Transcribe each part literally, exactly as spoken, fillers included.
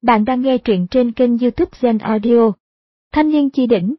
Bạn đang nghe truyện trên kênh YouTube Zen Audio. Thanh niên chi đỉnh.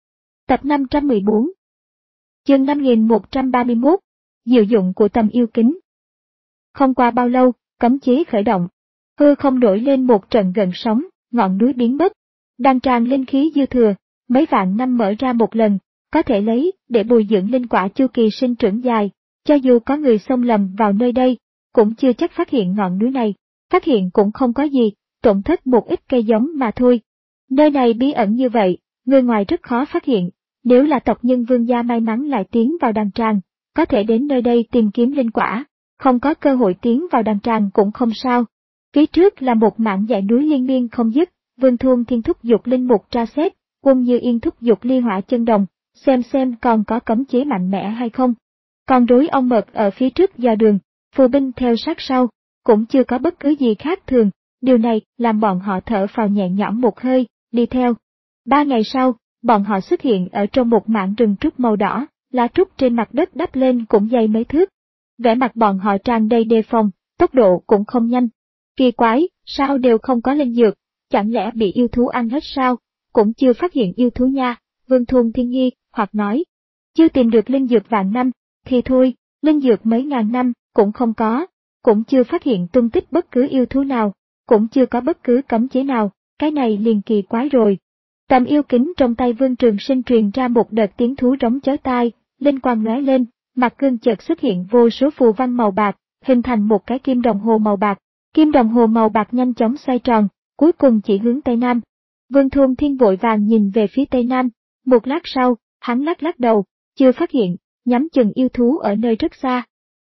Tập năm trăm mười bốn. Chương năm nghìn một trăm ba mươi mốt. Diệu dụng của tầm yêu kính. Không qua bao lâu, cấm chế khởi động. Hư không nổi lên một trận gợn sóng, ngọn núi biến mất. Đang tràn linh khí dư thừa, mấy vạn năm mở ra một lần, có thể lấy để bồi dưỡng linh quả chu kỳ sinh trưởng dài. Cho dù có người xông lầm vào nơi đây, cũng chưa chắc phát hiện ngọn núi này. Phát hiện cũng không có gì, tổn thất một ít cây giống mà thôi. Nơi này bí ẩn như vậy, người ngoài rất khó phát hiện. Nếu là tộc nhân Vương gia may mắn lại tiến vào đàn tràng, có thể đến nơi đây tìm kiếm linh quả. Không có cơ hội tiến vào đàn tràng cũng không sao. Phía trước là một mảng dãy núi liên miên không dứt. Vương Thuôn Thiên thúc giục linh mục tra xét, Quân Như Yên thúc giục ly hỏa chân đồng, xem xem còn có cấm chế mạnh mẽ hay không. Còn rối ong mật ở phía trước dò đường, phù binh theo sát sau, cũng chưa có bất cứ gì khác thường. Điều này làm bọn họ thở phào nhẹ nhõm một hơi, đi theo. Ba ngày sau, bọn họ xuất hiện ở trong một mảng rừng trúc màu đỏ, lá trúc trên mặt đất đắp lên cũng dày mấy thước. Vẻ mặt bọn họ tràn đầy đề phòng, tốc độ cũng không nhanh. Kỳ quái, sao đều không có linh dược, chẳng lẽ bị yêu thú ăn hết sao? Cũng chưa phát hiện yêu thú nha, Vương Thuôn Thiên nghi hoặc nói. Chưa tìm được linh dược vạn năm, thì thôi, linh dược mấy ngàn năm, cũng không có, cũng chưa phát hiện tung tích bất cứ yêu thú nào. Cũng chưa có bất cứ cấm chế nào, cái này liền kỳ quái rồi. Tầm yêu kính trong tay Vương Trường Sinh truyền ra một đợt tiếng thú rống chói tai, linh quang lóe lên, mặt gương chợt xuất hiện vô số phù văn màu bạc, hình thành một cái kim đồng hồ màu bạc. Kim đồng hồ màu bạc nhanh chóng xoay tròn, cuối cùng chỉ hướng Tây Nam. Vương Thuôn Thiên vội vàng nhìn về phía Tây Nam, một lát sau, hắn lắc lắc đầu, chưa phát hiện, nhắm chừng yêu thú ở nơi rất xa.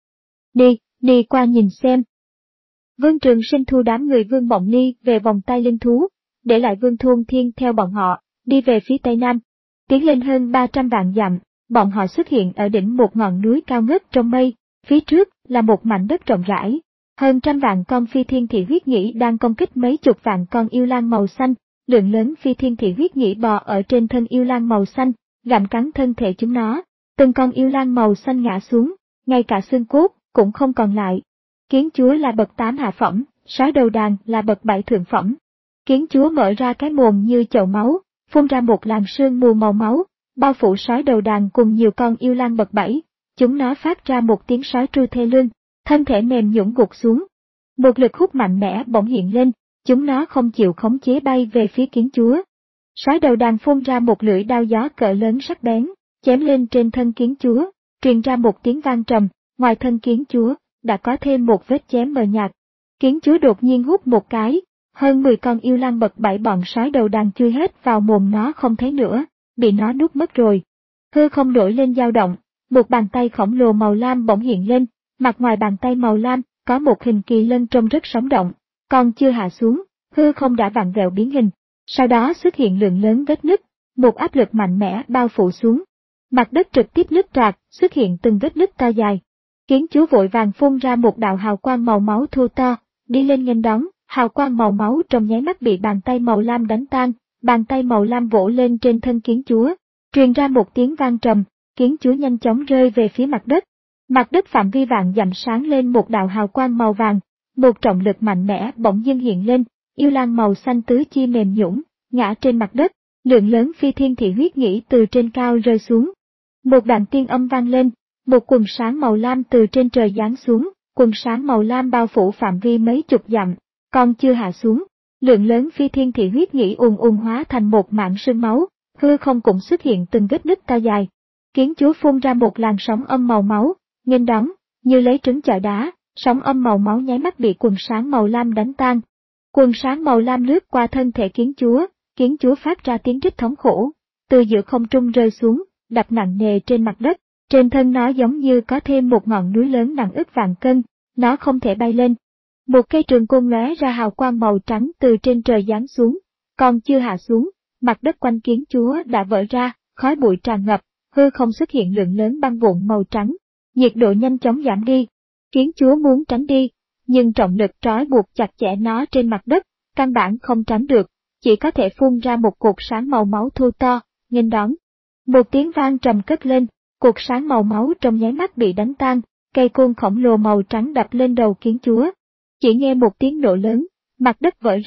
Đi, đi qua nhìn xem. Vương Trường Sinh thu đám người Vương Mộng Ly về vòng tay linh thú, để lại Vương Thuôn Thiên theo bọn họ, đi về phía Tây Nam. Tiến lên hơn ba trăm vạn dặm, bọn họ xuất hiện ở đỉnh một ngọn núi cao ngất trong mây, phía trước là một mảnh đất rộng rãi. Hơn trăm vạn con phi thiên thị huyết nhĩ đang công kích mấy chục vạn con yêu lang màu xanh, lượng lớn phi thiên thị huyết nhĩ bò ở trên thân yêu lang màu xanh, gặm cắn thân thể chúng nó. Từng con yêu lang màu xanh ngã xuống, ngay cả xương cốt cũng không còn lại. Kiến chúa là bậc tám hạ phẩm, sói đầu đàn là bậc bảy thượng phẩm. Kiến chúa mở ra cái mồm như chậu máu, phun ra một làn sương mù màu máu, bao phủ sói đầu đàn cùng nhiều con yêu lang bậc bảy. Chúng nó phát ra một tiếng sói tru thê lương, thân thể mềm nhũn gục xuống. Một lực hút mạnh mẽ bỗng hiện lên, chúng nó không chịu khống chế bay về phía kiến chúa. Sói đầu đàn phun ra một lưỡi đao gió cỡ lớn sắc bén, chém lên trên thân kiến chúa, truyền ra một tiếng vang trầm, ngoài thân kiến chúa đã có thêm một vết chém mờ nhạt. Kiến chúa đột nhiên hút một cái, hơn mười con yêu lang bậc bảy bọn sói đầu đàn chui hết vào mồm nó không thấy nữa, bị nó nuốt mất rồi. Hư không nổi lên dao động, một bàn tay khổng lồ màu lam bỗng hiện lên, mặt ngoài bàn tay màu lam có một hình kỳ lân trông rất sống động, còn chưa hạ xuống, hư không đã vặn vẹo biến hình, sau đó xuất hiện lượng lớn vết nứt, một áp lực mạnh mẽ bao phủ xuống. Mặt đất trực tiếp nứt toạc, xuất hiện từng vết nứt to dài. Kiến chúa vội vàng phun ra một đạo hào quang màu máu thô to, đi lên nghênh đón, hào quang màu máu trong nháy mắt bị bàn tay màu lam đánh tan, bàn tay màu lam vỗ lên trên thân kiến chúa, truyền ra một tiếng vang trầm, kiến chúa nhanh chóng rơi về phía mặt đất. Mặt đất phạm vi vạn dặm sáng lên một đạo hào quang màu vàng, một trọng lực mạnh mẽ bỗng dưng hiện lên, yêu lang màu xanh tứ chi mềm nhũn, ngã trên mặt đất, lượng lớn phi thiên thị huyết nhĩ từ trên cao rơi xuống. Một đoạn tiên âm vang lên. Một quần sáng màu lam từ trên trời giáng xuống, quần sáng màu lam bao phủ phạm vi mấy chục dặm, còn chưa hạ xuống, lượng lớn phi thiên thị huyết nhĩ ùn ùn hóa thành một mảng sương máu, hư không cũng xuất hiện từng vết nứt to dài. Kiến chúa phun ra một làn sóng âm màu máu, nghênh đón, như lấy trứng chọi đá, sóng âm màu máu nháy mắt bị quần sáng màu lam đánh tan. Quần sáng màu lam lướt qua thân thể kiến chúa, kiến chúa phát ra tiếng rít thống khổ, từ giữa không trung rơi xuống, đập nặng nề trên mặt đất. Trên thân nó giống như có thêm một ngọn núi lớn nặng ức vạn cân, nó không thể bay lên. Một cây trường côn lóe ra hào quang màu trắng từ trên trời giáng xuống, còn chưa hạ xuống, mặt đất quanh kiến chúa đã vỡ ra, khói bụi tràn ngập, hư không xuất hiện lượng lớn băng vụn màu trắng, nhiệt độ nhanh chóng giảm đi. Kiến chúa muốn tránh đi, nhưng trọng lực trói buộc chặt chẽ nó trên mặt đất, căn bản không tránh được, chỉ có thể phun ra một cột sáng màu máu thô to, nghênh đón. Một tiếng vang trầm cất lên. Cột sáng màu máu trong nháy mắt bị đánh tan, cây côn khổng lồ màu trắng đập lên đầu kiến chúa. Chỉ nghe một tiếng nổ lớn, mặt đất vỡ ra,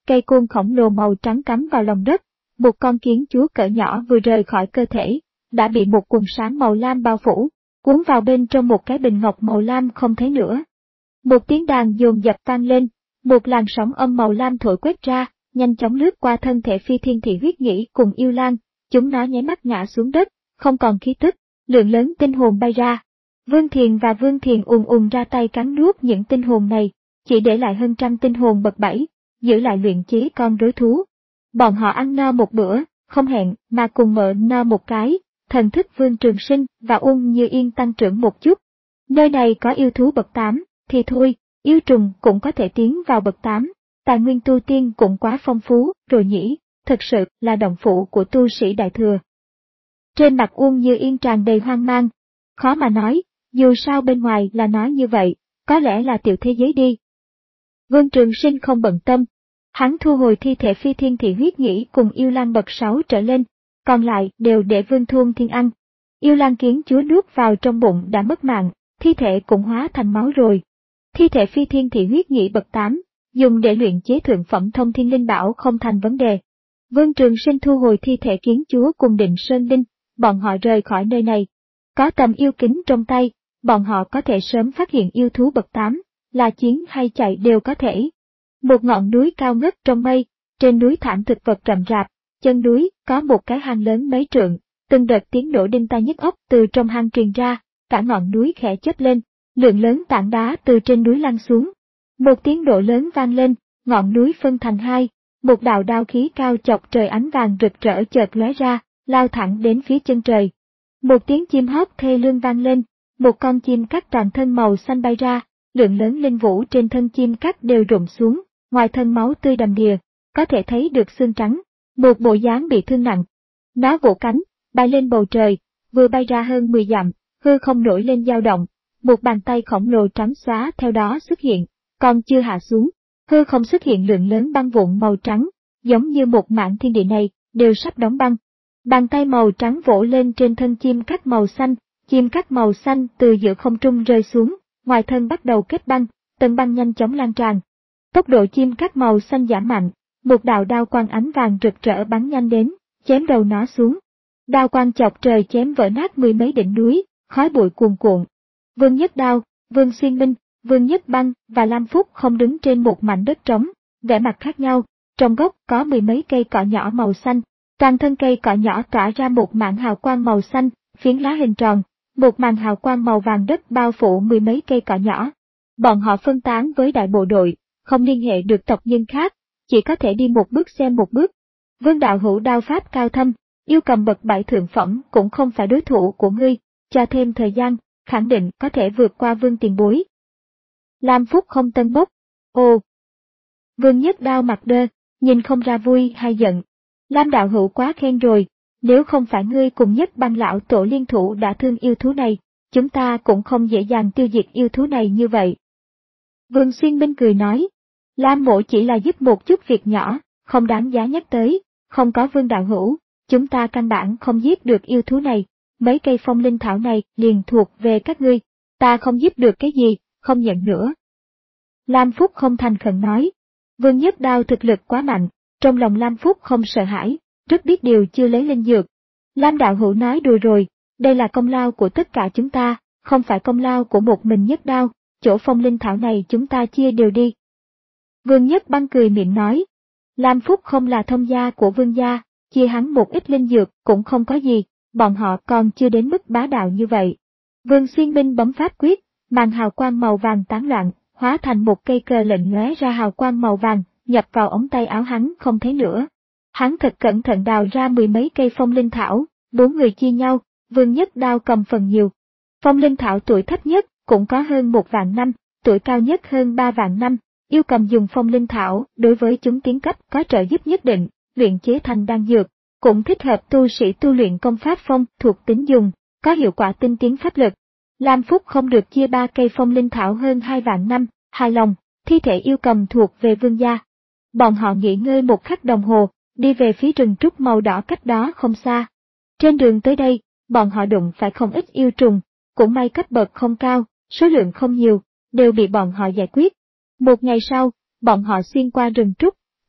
cây côn khổng lồ màu trắng cắm vào lòng đất. Một con kiến chúa cỡ nhỏ vừa rời khỏi cơ thể, đã bị một quần sáng màu lam bao phủ, cuốn vào bên trong một cái bình ngọc màu lam không thấy nữa. Một tiếng đàn dồn dập vang lên, một làn sóng âm màu lam thổi quét ra, nhanh chóng lướt qua thân thể Phi Thiên Thị Huyết Nghĩ cùng Yêu Lang, chúng nó nháy mắt ngã xuống đất, không còn khí tức, lượng lớn tinh hồn bay ra. Vương Thiền và Vương Thiền ùn ùn ra tay cắn nuốt những tinh hồn này, chỉ để lại hơn trăm tinh hồn bậc bảy, giữ lại luyện chế con rối thú. Bọn họ ăn no một bữa, không hẹn mà cùng mở no một cái, thần thức Vương Trường Sinh và Ung Như Yên tăng trưởng một chút. Nơi này có yêu thú bậc tám, thì thôi, yêu trùng cũng có thể tiến vào bậc tám, tài nguyên tu tiên cũng quá phong phú rồi nhỉ, thực sự là động phủ của tu sĩ đại thừa. Trên mặt Ung Như Yên tràn đầy hoang mang, khó mà nói, dù sao bên ngoài là nói như vậy, có lẽ là tiểu thế giới đi. Vương Trường Sinh không bận tâm, hắn thu hồi thi thể Phi Thiên Thị Huyết Nghĩ cùng Yêu Lang bậc sáu trở lên, còn lại đều để Vương Thôn Thiên ăn. Yêu Lang kiến chúa nuốt vào trong bụng đã mất mạng, thi thể cũng hóa thành máu rồi. Thi thể Phi Thiên Thị Huyết Nghĩ bậc tám, dùng để luyện chế thượng phẩm thông thiên linh bảo không thành vấn đề. Vương Trường Sinh thu hồi thi thể kiến chúa cùng Định Sơn Linh, bọn họ rời khỏi nơi này. Có tầm yêu kính trong tay, bọn họ có thể sớm phát hiện yêu thú bậc tám, là chiến hay chạy đều có thể. Một ngọn núi cao ngất trong mây, trên núi thảm thực vật rậm rạp, chân núi có một cái hang lớn mấy trượng, từng đợt tiếng nổ đinh tai nhức óc từ trong hang truyền ra, cả ngọn núi khẽ chớp lên, lượng lớn tảng đá từ trên núi lăn xuống. Một tiếng nổ lớn vang lên, ngọn núi phân thành hai, một đạo đao khí cao chọc trời ánh vàng rực rỡ chợt lóe ra, lao thẳng đến phía chân trời. Một tiếng chim hót thê lương vang lên, một con chim cắt toàn thân màu xanh bay ra, lượng lớn linh vũ trên thân chim cắt đều rụng xuống, ngoài thân máu tươi đầm đìa, có thể thấy được xương trắng, một bộ dáng bị thương nặng. Nó vỗ cánh, bay lên bầu trời, vừa bay ra hơn mười dặm, hư không nổi lên dao động, một bàn tay khổng lồ trắng xóa theo đó xuất hiện, còn chưa hạ xuống, hư không xuất hiện lượng lớn băng vụn màu trắng, giống như một mảng thiên địa này đều sắp đóng băng. Bàn tay màu trắng vỗ lên trên thân chim cắt màu xanh, chim cắt màu xanh từ giữa không trung rơi xuống, ngoài thân bắt đầu kết băng, tầng băng nhanh chóng lan tràn. Tốc độ chim cắt màu xanh giảm mạnh, một đạo đao quang ánh vàng rực rỡ bắn nhanh đến, chém đầu nó xuống. Đao quang chọc trời chém vỡ nát mười mấy đỉnh núi, khói bụi cuồn cuộn. Vương Nhất Đao, Vương Xuyên Minh, Vương Nhất Băng và Lam Phúc không đứng trên một mảnh đất trống, vẻ mặt khác nhau, trong gốc có mười mấy cây cỏ nhỏ màu xanh, toàn thân cây cỏ nhỏ tỏa ra một mảng hào quang màu xanh, phiến lá hình tròn, một màn hào quang màu vàng đất bao phủ mười mấy cây cỏ nhỏ. Bọn họ phân tán với đại bộ đội, không liên hệ được tộc nhân khác, chỉ có thể đi một bước xem một bước. Vương đạo hữu đao pháp cao thâm, yêu cầm bậc bảy thượng phẩm cũng không phải đối thủ của ngươi, cho thêm thời gian, khẳng định có thể vượt qua Vương tiền bối. Lam Phúc không tân bốc. Ồ! Vương Nhất Đao mặt đơ, nhìn không ra vui hay giận. Lam đạo hữu quá khen rồi, nếu không phải ngươi cùng Nhất Băng lão tổ liên thủ đã thương yêu thú này, chúng ta cũng không dễ dàng tiêu diệt yêu thú này như vậy. Vương Xuyên Minh cười nói, Lam mộ chỉ là giúp một chút việc nhỏ, không đáng giá nhắc tới, không có Vương đạo hữu, chúng ta căn bản không giết được yêu thú này, mấy cây phong linh thảo này liền thuộc về các ngươi, ta không giúp được cái gì, không nhận nữa. Lam Phúc không thành khẩn nói, Vương Nhất Đao thực lực quá mạnh, trong lòng Lam Phúc không sợ hãi, rất biết điều chưa lấy linh dược. Lam đạo hữu nói đùa rồi, đây là công lao của tất cả chúng ta, không phải công lao của một mình Nhất Đao, chỗ phong linh thảo này chúng ta chia đều đi. Vương Nhất Băng cười miệng nói, Lam Phúc không là thông gia của Vương gia, chia hắn một ít linh dược cũng không có gì, bọn họ còn chưa đến mức bá đạo như vậy. Vương Xuyên Minh bấm pháp quyết, màn hào quang màu vàng tán loạn, hóa thành một cây cờ lệnh lóe ra hào quang màu vàng, nhập vào ống tay áo hắn không thấy nữa. Hắn thật cẩn thận đào ra mười mấy cây phong linh thảo, bốn người chia nhau, Vương Nhất Đao cầm phần nhiều. Phong linh thảo tuổi thấp nhất cũng có hơn một vạn năm, tuổi cao nhất hơn ba vạn năm, yêu cầm dùng phong linh thảo đối với chúng tiến cấp có trợ giúp nhất định, luyện chế thành đan dược, cũng thích hợp tu sĩ tu luyện công pháp phong thuộc tính dùng, có hiệu quả tinh tiến pháp lực. Lam Phúc không được chia ba cây phong linh thảo hơn hai vạn năm, hài lòng, thi thể yêu cầm thuộc về Vương gia. Bọn họ nghỉ ngơi một khắc đồng hồ, đi về phía rừng trúc màu đỏ cách đó không xa. Trên đường tới đây, bọn họ đụng phải không ít yêu trùng, cũng may cấp bậc không cao, số lượng không nhiều, đều bị bọn họ giải quyết. Một ngày sau, bọn họ xuyên qua rừng trúc,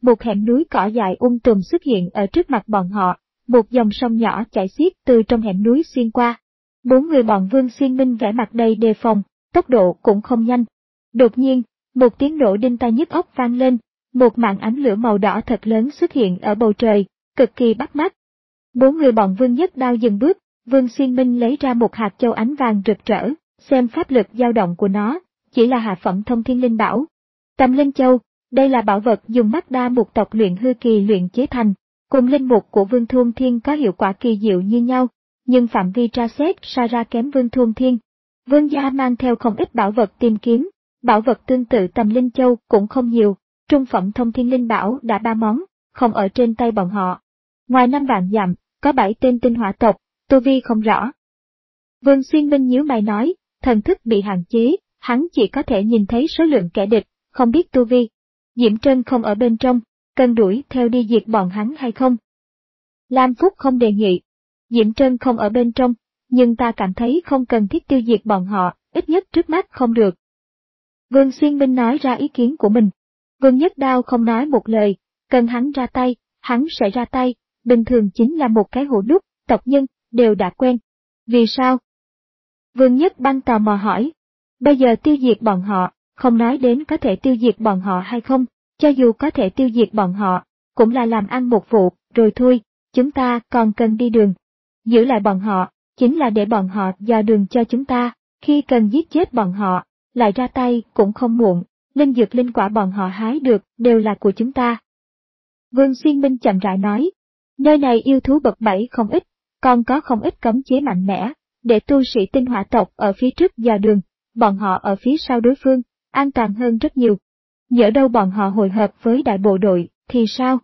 một hẻm núi cỏ dài um tùm xuất hiện ở trước mặt bọn họ, một dòng sông nhỏ chảy xiết từ trong hẻm núi xuyên qua. Bốn người bọn Vương Xuyên Minh vẻ mặt đầy đề phòng, tốc độ cũng không nhanh. Đột nhiên, một tiếng nổ đinh tai nhức óc vang lên, một mảng ánh lửa màu đỏ thật lớn xuất hiện ở bầu trời, cực kỳ bắt mắt. Bốn người bọn Vương Nhất Đao dừng bước, Vương Xuyên Minh lấy ra một hạt châu ánh vàng rực rỡ, xem pháp lực dao động của nó, chỉ là hạ phẩm thông thiên linh bảo. Tâm Linh Châu, đây là bảo vật dùng mắt đa mục tộc luyện hư kỳ luyện chế thành, cùng linh mục của Vương Thuôn Thiên có hiệu quả kỳ diệu như nhau, nhưng phạm vi tra xét xa ra kém Vương Thuôn Thiên. Vương gia mang theo không ít bảo vật tìm kiếm, bảo vật tương tự Tâm Linh Châu cũng không nhiều, trung phẩm thông thiên linh bảo đã ba món, không ở trên tay bọn họ. Ngoài năm vạn dặm, có bảy tên tinh hỏa tộc, tu vi không rõ. Vương Xuyên Minh nhíu mày nói, thần thức bị hạn chế, hắn chỉ có thể nhìn thấy số lượng kẻ địch, không biết tu vi. Diễm Trân không ở bên trong, cần đuổi theo đi diệt bọn hắn hay không? Lam Phúc không đề nghị. Diễm Trân không ở bên trong, nhưng ta cảm thấy không cần thiết tiêu diệt bọn họ, ít nhất trước mắt không được. Vương Xuyên Minh nói ra ý kiến của mình. Vương Nhất Đao không nói một lời, cần hắn ra tay, hắn sẽ ra tay, bình thường chính là một cái hũ nút, tộc nhân, đều đã quen. Vì sao? Vương Nhất Băng tò mò hỏi. Bây giờ tiêu diệt bọn họ, không nói đến có thể tiêu diệt bọn họ hay không, cho dù có thể tiêu diệt bọn họ, cũng là làm ăn một vụ, rồi thôi, chúng ta còn cần đi đường. Giữ lại bọn họ, chính là để bọn họ dò đường cho chúng ta, khi cần giết chết bọn họ, lại ra tay cũng không muộn, linh dược linh quả bọn họ hái được đều là của chúng ta. Vương Xuyên Minh chậm rãi nói, nơi này yêu thú bậc bảy không ít, còn có không ít cấm chế mạnh mẽ, để tu sĩ tinh hỏa tộc ở phía trước dò đường, bọn họ ở phía sau đối phương, an toàn hơn rất nhiều. Nhỡ đâu bọn họ hội hợp với đại bộ đội, thì sao?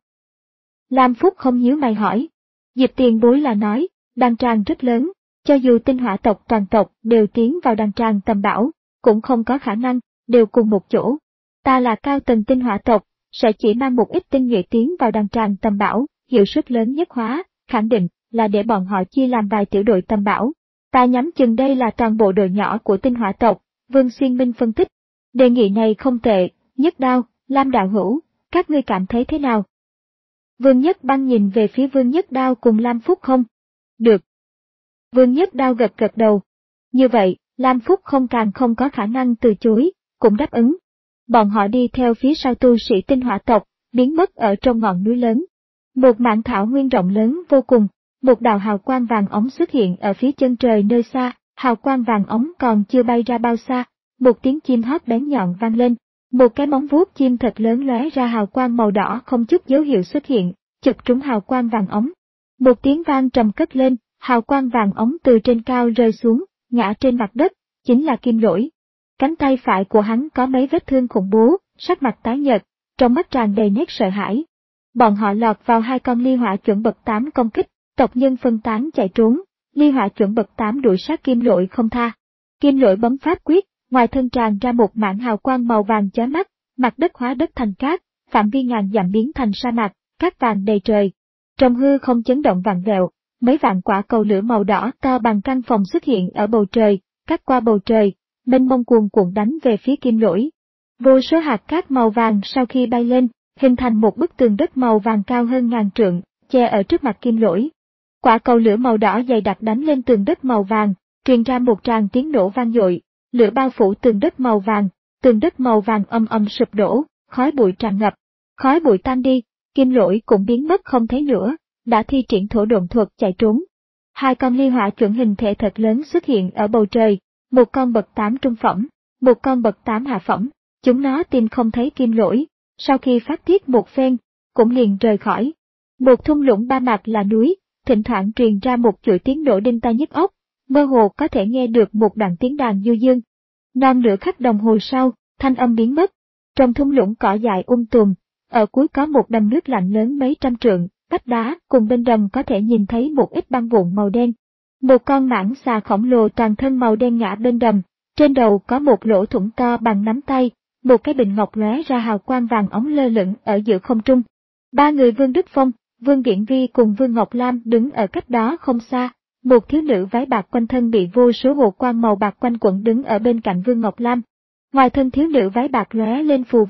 Lam Phúc không nhíu mày hỏi. Diệp Tiền Bối là nói, đan tràng rất lớn, cho dù tinh hỏa tộc toàn tộc đều tiến vào đan tràng tầm bảo, cũng không có khả năng, đều cùng một chỗ. Ta là cao tầng tinh hỏa tộc, sẽ chỉ mang một ít tinh nhuệ tiến vào đan tràng tầm bảo, hiệu suất lớn nhất hóa, khẳng định là để bọn họ chia làm vài tiểu đội tầm bảo. Ta nhắm chừng đây là toàn bộ đội nhỏ của tinh hỏa tộc, Vương Xuyên Minh phân tích. Đề nghị này không tệ, Nhất Đao, Lam đạo hữu, các ngươi cảm thấy thế nào? Vương Nhất Băng nhìn về phía Vương Nhất Đao cùng Lam Phúc không? Được. Vương Nhất Đao gật gật đầu. Như vậy, Lam Phúc không càng không có khả năng từ chối, cũng đáp ứng. Bọn họ đi theo phía sau tu sĩ tinh hỏa tộc, biến mất ở trong ngọn núi lớn. Một mảng thảo nguyên rộng lớn vô cùng, một đạo hào quang vàng ống xuất hiện ở phía chân trời nơi xa, hào quang vàng ống còn chưa bay ra bao xa, một tiếng chim hót bén nhọn vang lên, một cái móng vuốt chim thật lớn lóe ra hào quang màu đỏ không chút dấu hiệu xuất hiện, chụp trúng hào quang vàng ống. Một tiếng vang trầm cất lên, hào quang vàng ống từ trên cao rơi xuống, ngã trên mặt đất, chính là Kim Lỗi. Cánh tay phải của hắn có mấy vết thương khủng bố, sắc mặt tái nhợt, trong mắt tràn đầy nét sợ hãi. Bọn họ lọt vào hai con ly hỏa chuẩn bậc tám công kích, tộc nhân phân tán chạy trốn, ly hỏa chuẩn bậc tám đuổi sát Kim Lỗi không tha. Kim Lỗi bấm pháp quyết, ngoài thân tràn ra một mảng hào quang màu vàng chói mắt, mặt đất hóa đất thành cát, phạm vi ngàn dặm biến thành sa mạc, cát vàng đầy trời. Trong hư không chấn động vạn vẹo, mấy vạn quả cầu lửa màu đỏ to bằng căn phòng xuất hiện ở bầu trời, cắt qua bầu trời, mênh mông cuồn cuộn đánh về phía Kim Lỗi. Vô số hạt cát màu vàng sau khi bay lên, hình thành một bức tường đất màu vàng cao hơn ngàn trượng, che ở trước mặt Kim Lỗi. Quả cầu lửa màu đỏ dày đặc đánh lên tường đất màu vàng, truyền ra một tràng tiếng nổ vang dội, lửa bao phủ tường đất màu vàng, tường đất màu vàng âm âm sụp đổ, khói bụi tràn ngập. Khói bụi tan đi, Kim Lỗi cũng biến mất không thấy nữa, đã thi triển thổ độn thuật chạy trốn. Hai con ly hỏa chuẩn hình thể thật lớn xuất hiện ở bầu trời, một con bậc tám trung phẩm, một con bậc tám hạ phẩm. Chúng nó tìm không thấy Kim Lỗi, sau khi phát tiết một phen, cũng liền rời khỏi. Một thung lũng ba mặt là núi, thỉnh thoảng truyền ra một chuỗi tiếng nổ đinh tai nhức óc, mơ hồ có thể nghe được một đoạn tiếng đàn du dương. Non nửa khắc đồng hồ sau, thanh âm biến mất. Trong thung lũng cỏ dại um tùm, ở cuối có một đầm nước lạnh lớn mấy trăm trượng, vách đá cùng bên đầm có thể nhìn thấy một ít băng vụn màu đen. Một con mãng xà khổng lồ toàn thân màu đen ngã bên đầm, trên đầu có một lỗ thủng to bằng nắm tay, một cái bình ngọc lóe ra hào quang vàng ống lơ lửng ở giữa không trung. Ba người Vương Đức Phong, Vương Điển Vi cùng Vương Ngọc Lam đứng ở cách đó không xa, một thiếu nữ váy bạc quanh thân bị vô số hồ quang màu bạc quanh quẩn đứng ở bên cạnh Vương Ngọc Lam. Ngoài thân thiếu nữ váy bạc lóe lên phù văn,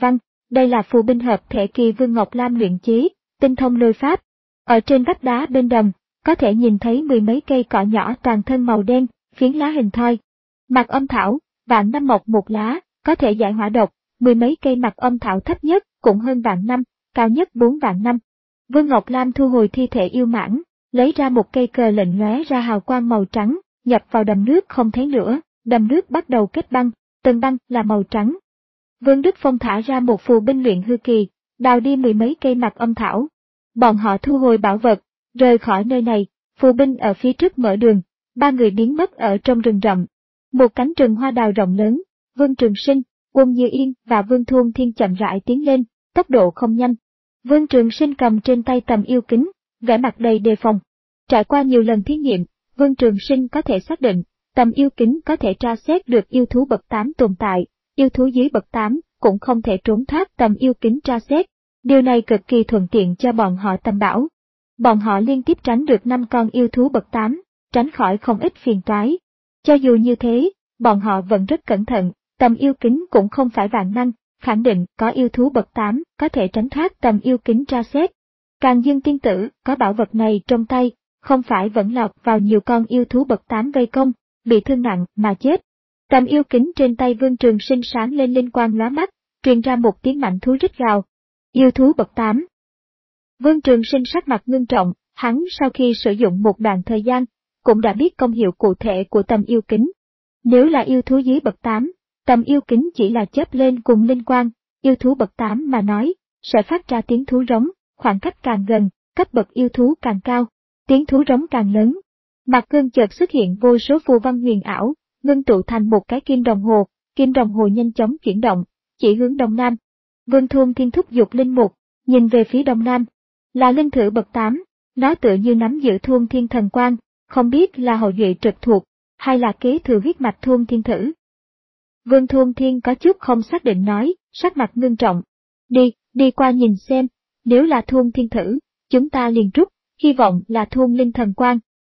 Đây là phù binh hợp thể kỳ Vương Ngọc Lam luyện chế, tinh thông lôi pháp. Ở trên vách đá bên đầm, có thể nhìn thấy mười mấy cây cỏ nhỏ toàn thân màu đen, phiến lá hình thoi. Mạc âm thảo, vạn năm mọc một lá, có thể giải hỏa độc, mười mấy cây mạc âm thảo thấp nhất cũng hơn vạn năm, cao nhất bốn vạn năm. Vương Ngọc Lam thu hồi thi thể yêu mãng, lấy ra một cây cờ lệnh lóe ra hào quang màu trắng, nhập vào đầm nước không thấy nữa, đầm nước bắt đầu kết băng, từng băng là màu trắng. Vương Đức Phong thả ra một phù binh luyện hư kỳ, đào đi mười mấy cây mạc âm thảo. Bọn họ thu hồi bảo vật, rời khỏi nơi này, phù binh ở phía trước mở đường, ba người biến mất ở trong rừng rậm. Một cánh rừng hoa đào rộng lớn, Vương Trường Sinh, Quân Như Yên và Vương Thuôn Thiên chậm rãi tiến lên, tốc độ không nhanh. Vương Trường Sinh cầm trên tay tầm yêu kính, vẻ mặt đầy đề phòng. Trải qua nhiều lần thí nghiệm, Vương Trường Sinh có thể xác định, tầm yêu kính có thể tra xét được yêu thú bậc tám tồn tại, yêu thú dưới bậc tám cũng không thể trốn thoát tầm yêu kính tra xét. Điều này cực kỳ thuận tiện cho bọn họ tầm bảo. Bọn họ liên tiếp tránh được năm con yêu thú bậc tám, tránh khỏi không ít phiền toái. Cho dù như thế, bọn họ vẫn rất cẩn thận, tầm yêu kính cũng không phải vạn năng, khẳng định có yêu thú bậc tám có thể tránh thoát tầm yêu kính tra xét. Càng Dương tiên tử có bảo vật này trong tay, không phải vẫn lọt vào nhiều con yêu thú bậc tám vây công, bị thương nặng mà chết. Tầm yêu kính trên tay Vương Trường Sinh sáng lên linh quang lóa mắt, truyền ra một tiếng mạnh thú rít gào. Yêu thú bậc tám. Vương Trường Sinh sắc mặt ngưng trọng, hắn sau khi sử dụng một đoạn thời gian, cũng đã biết công hiệu cụ thể của tầm yêu kính. Nếu là yêu thú dưới bậc tám, tầm yêu kính chỉ là chớp lên cùng linh quang, yêu thú bậc tám mà nói, sẽ phát ra tiếng thú rống, khoảng cách càng gần, cấp bậc yêu thú càng cao, tiếng thú rống càng lớn. Mặt gương chợt xuất hiện vô số phù văn huyền ảo, ngưng tụ thành một cái kim đồng hồ, kim đồng hồ nhanh chóng chuyển động, chỉ hướng đông nam. Vương Thuôn Thiên thúc giục linh mục, nhìn về phía đông nam, là linh thử bậc tám, nó tựa như nắm giữ Thuôn Thiên thần quang, không biết là hậu duệ trực thuộc, hay là kế thừa huyết mạch Thuôn Thiên thử. Vương Thuôn Thiên có chút không xác định nói, sắc mặt ngưng trọng. Đi, đi qua nhìn xem, nếu là Thuôn Thiên thử, chúng ta liền rút, hy vọng là Thuôn Linh thần quang.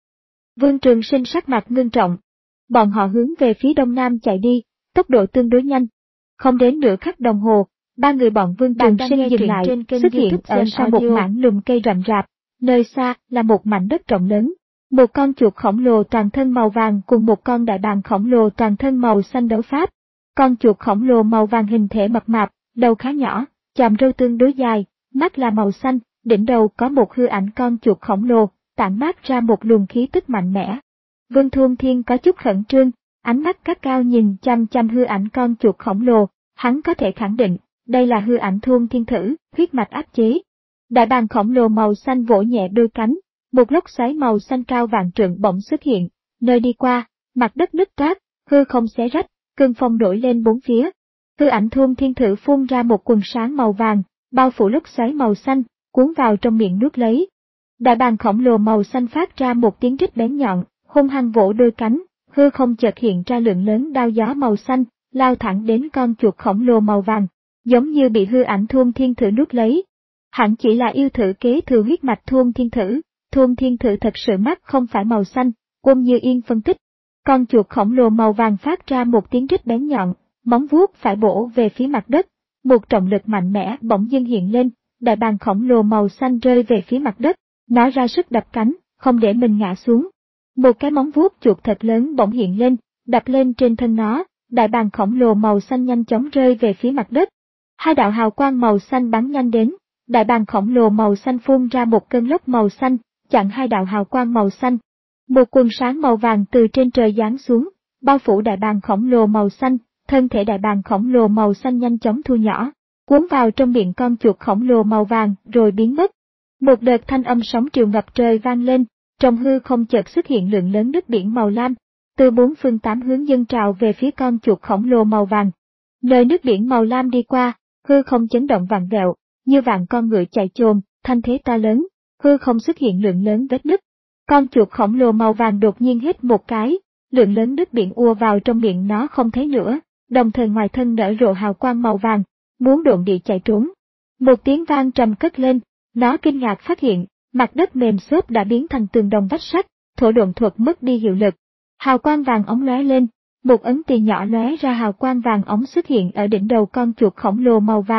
Vương Trường Sinh sắc mặt ngưng trọng. Bọn họ hướng về phía đông nam chạy đi, tốc độ tương đối nhanh. Không đến nửa khắc đồng hồ, ba người bọn Vương Trường Sinh dừng lại, xuất hiện ở sau một mảng lùm cây rậm rạp, nơi xa là một mảnh đất rộng lớn. Một con chuột khổng lồ toàn thân màu vàng cùng một con đại bàng khổng lồ toàn thân màu xanh đấu pháp. Con chuột khổng lồ màu vàng hình thể mập mạp, đầu khá nhỏ, chòm râu tương đối dài, mắt là màu xanh, đỉnh đầu có một hư ảnh con chuột khổng lồ, tản mát ra một luồng khí tức mạnh mẽ. Vương Thuôn Thiên có chút khẩn trương, ánh mắt cắt cao nhìn chăm chăm hư ảnh con chuột khổng lồ, hắn có thể khẳng định, đây là hư ảnh Thuôn Thiên thử, huyết mạch áp chế. Đại bàng khổng lồ màu xanh vỗ nhẹ đôi cánh, một lốc xoáy màu xanh cao vạn trượng bỗng xuất hiện, nơi đi qua, mặt đất nứt toát, hư không xé rách, cơn phong nổi lên bốn phía. Hư ảnh Thuôn Thiên thử phun ra một quần sáng màu vàng, bao phủ lốc xoáy màu xanh, cuốn vào trong miệng nuốt lấy. Đại bàng khổng lồ màu xanh phát ra một tiếng rít bén nhọn, hung hăng vỗ đôi cánh, hư không chợt hiện ra lượng lớn đao gió màu xanh, lao thẳng đến con chuột khổng lồ màu vàng, giống như bị hư ảnh Thuôn Thiên thử nuốt lấy. Hẳn chỉ là yêu thử kế thừa huyết mạch Thuôn Thiên thử, Thuôn Thiên thử thật sự mắt không phải màu xanh, Quân Như Yên phân tích. Con chuột khổng lồ màu vàng phát ra một tiếng rít bén nhọn, móng vuốt phải bổ về phía mặt đất, một trọng lực mạnh mẽ bỗng dưng hiện lên, đại bàng khổng lồ màu xanh rơi về phía mặt đất, nó ra sức đập cánh, không để mình ngã xuống. Một cái móng vuốt chuột thật lớn bỗng hiện lên, đập lên trên thân nó, đại bàng khổng lồ màu xanh nhanh chóng rơi về phía mặt đất. Hai đạo hào quang màu xanh bắn nhanh đến, đại bàng khổng lồ màu xanh phun ra một cơn lốc màu xanh, chặn hai đạo hào quang màu xanh. Một quần sáng màu vàng từ trên trời giáng xuống, bao phủ đại bàng khổng lồ màu xanh, thân thể đại bàng khổng lồ màu xanh nhanh chóng thu nhỏ, cuốn vào trong miệng con chuột khổng lồ màu vàng rồi biến mất. Một đợt thanh âm sóng triều ngập trời vang lên, trong hư không chợt xuất hiện lượng lớn nước biển màu lam, từ bốn phương tám hướng dâng trào về phía con chuột khổng lồ màu vàng. Nơi nước biển màu lam đi qua, hư không chấn động vặn vẹo, như vạn con ngựa chạy chồm, thanh thế to lớn, hư không xuất hiện lượng lớn vết nứt. Con chuột khổng lồ màu vàng đột nhiên hít một cái, lượng lớn nước biển ùa vào trong miệng nó không thấy nữa, đồng thời ngoài thân nở rộ hào quang màu vàng, muốn độn địa chạy trốn. Một tiếng vang trầm cất lên, nó kinh ngạc phát hiện, mặt đất mềm xốp đã biến thành tường đồng vách sắt, thổ độn thuật mất đi hiệu lực. Hào quang vàng ống lóe lên, một ấn tỳ nhỏ lóe ra hào quang vàng ống xuất hiện ở đỉnh đầu con chuột khổng lồ màu vàng,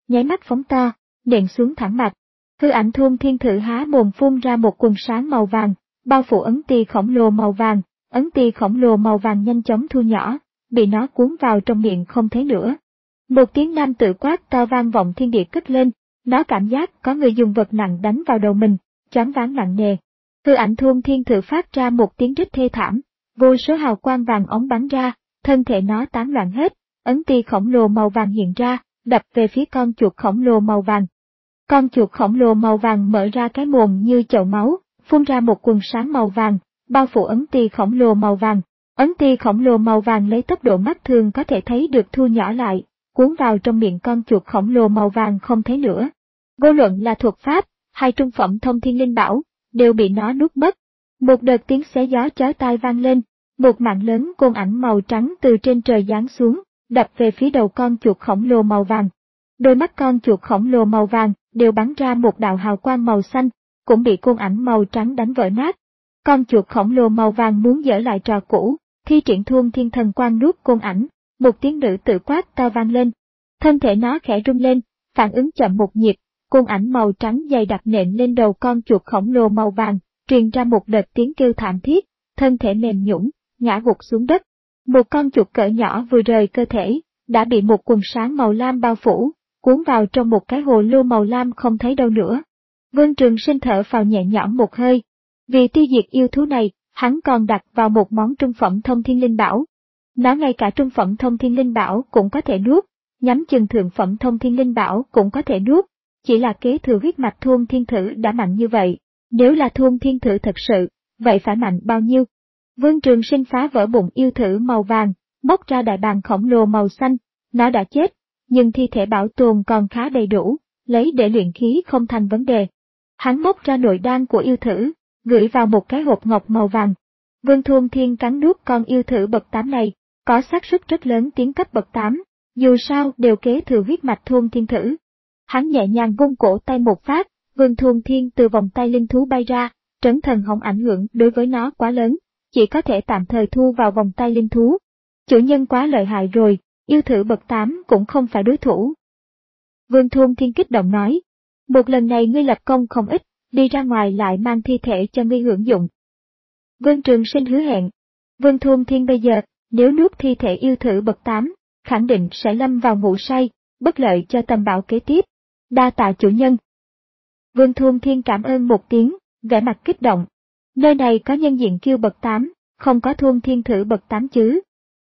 nháy mắt phóng to, nện xuống thẳng mặt. Hư ảnh Thôn Thiên Thử há mồm phun ra một quần sáng màu vàng, bao phủ ấn ti khổng lồ màu vàng, ấn ti khổng lồ màu vàng nhanh chóng thu nhỏ, bị nó cuốn vào trong miệng không thấy nữa. Một tiếng nam tử quát to vang vọng thiên địa cất lên, nó cảm giác có người dùng vật nặng đánh vào đầu mình, choáng váng nặng nề. Hư ảnh Thôn Thiên Thử phát ra một tiếng rít thê thảm, vô số hào quang vàng ống bắn ra, thân thể nó tán loạn hết, ấn ti khổng lồ màu vàng hiện ra, đập về phía con chuột khổng lồ màu vàng. Con chuột khổng lồ màu vàng mở ra cái mồm như chậu máu, phun ra một quần sáng màu vàng, bao phủ ấn ti khổng lồ màu vàng. Ấn ti khổng lồ màu vàng lấy tốc độ mắt thường có thể thấy được thu nhỏ lại, cuốn vào trong miệng con chuột khổng lồ màu vàng không thấy nữa. Vô luận là thuật pháp, hay trung phẩm thông thiên linh bảo, đều bị nó nuốt mất. Một đợt tiếng xé gió chói tai vang lên, một mạng lớn côn ảnh màu trắng từ trên trời giáng xuống, đập về phía đầu con chuột khổng lồ màu vàng. Đôi mắt con chuột khổng lồ màu vàng đều bắn ra một đạo hào quang màu xanh, cũng bị côn ảnh màu trắng đánh vỡ nát. Con chuột khổng lồ màu vàng muốn dở lại trò cũ, thi triển Thôn Thiên Thần Quang nuốt côn ảnh, một tiếng nữ tự quát to vang lên. Thân thể nó khẽ rung lên, phản ứng chậm một nhịp, côn ảnh màu trắng dày đặc nện lên đầu con chuột khổng lồ màu vàng, truyền ra một đợt tiếng kêu thảm thiết, thân thể mềm nhũn, ngã gục xuống đất. Một con chuột cỡ nhỏ vừa rời cơ thể, đã bị một quần sáng màu lam bao phủ, cuốn vào trong một cái hồ lô màu lam không thấy đâu nữa. Vương Trường Sinh thở phào nhẹ nhõm một hơi. Vì tiêu diệt yêu thú này, hắn còn đặt vào một món trung phẩm thông thiên linh bảo. Nó ngay cả trung phẩm thông thiên linh bảo cũng có thể nuốt, nhắm chừng thượng phẩm thông thiên linh bảo cũng có thể nuốt, chỉ là kế thừa huyết mạch Thôn Thiên Thử đã mạnh như vậy, nếu là Thôn Thiên Thử thật sự, vậy phải mạnh bao nhiêu? Vương Trường Sinh phá vỡ bụng yêu thử màu vàng, móc ra đại bàng khổng lồ màu xanh, nó đã chết, nhưng thi thể bảo tồn còn khá đầy đủ, lấy để luyện khí không thành vấn đề. Hắn móc ra nội đan của yêu thử, gửi vào một cái hộp ngọc màu vàng. Vương Thôn Thiên cắn nuốt con yêu thử bậc tám này, có xác suất rất lớn tiến cấp bậc tám, dù sao đều kế thừa huyết mạch Thôn Thiên Thử. Hắn nhẹ nhàng vung cổ tay một phát, Vương Thôn Thiên từ vòng tay linh thú bay ra, trấn thần không ảnh hưởng đối với nó quá lớn, chỉ có thể tạm thời thu vào vòng tay linh thú. Chủ nhân quá lợi hại rồi, yêu thử bậc tám cũng không phải đối thủ. Vương Thôn Thiên kích động nói, một lần này ngươi lập công không ít, đi ra ngoài lại mang thi thể cho ngươi hưởng dụng. Vương Trường Sinh hứa hẹn, Vương Thôn Thiên bây giờ, nếu nuốt thi thể yêu thử bậc tám, khẳng định sẽ lâm vào ngủ say, bất lợi cho tầm bảo kế tiếp. Đa tạ chủ nhân. Vương Thôn Thiên cảm ơn một tiếng, vẻ mặt kích động. Nơi này có nhân diện kiêu bậc tám, không có Thôn Thiên Thử bậc tám chứ.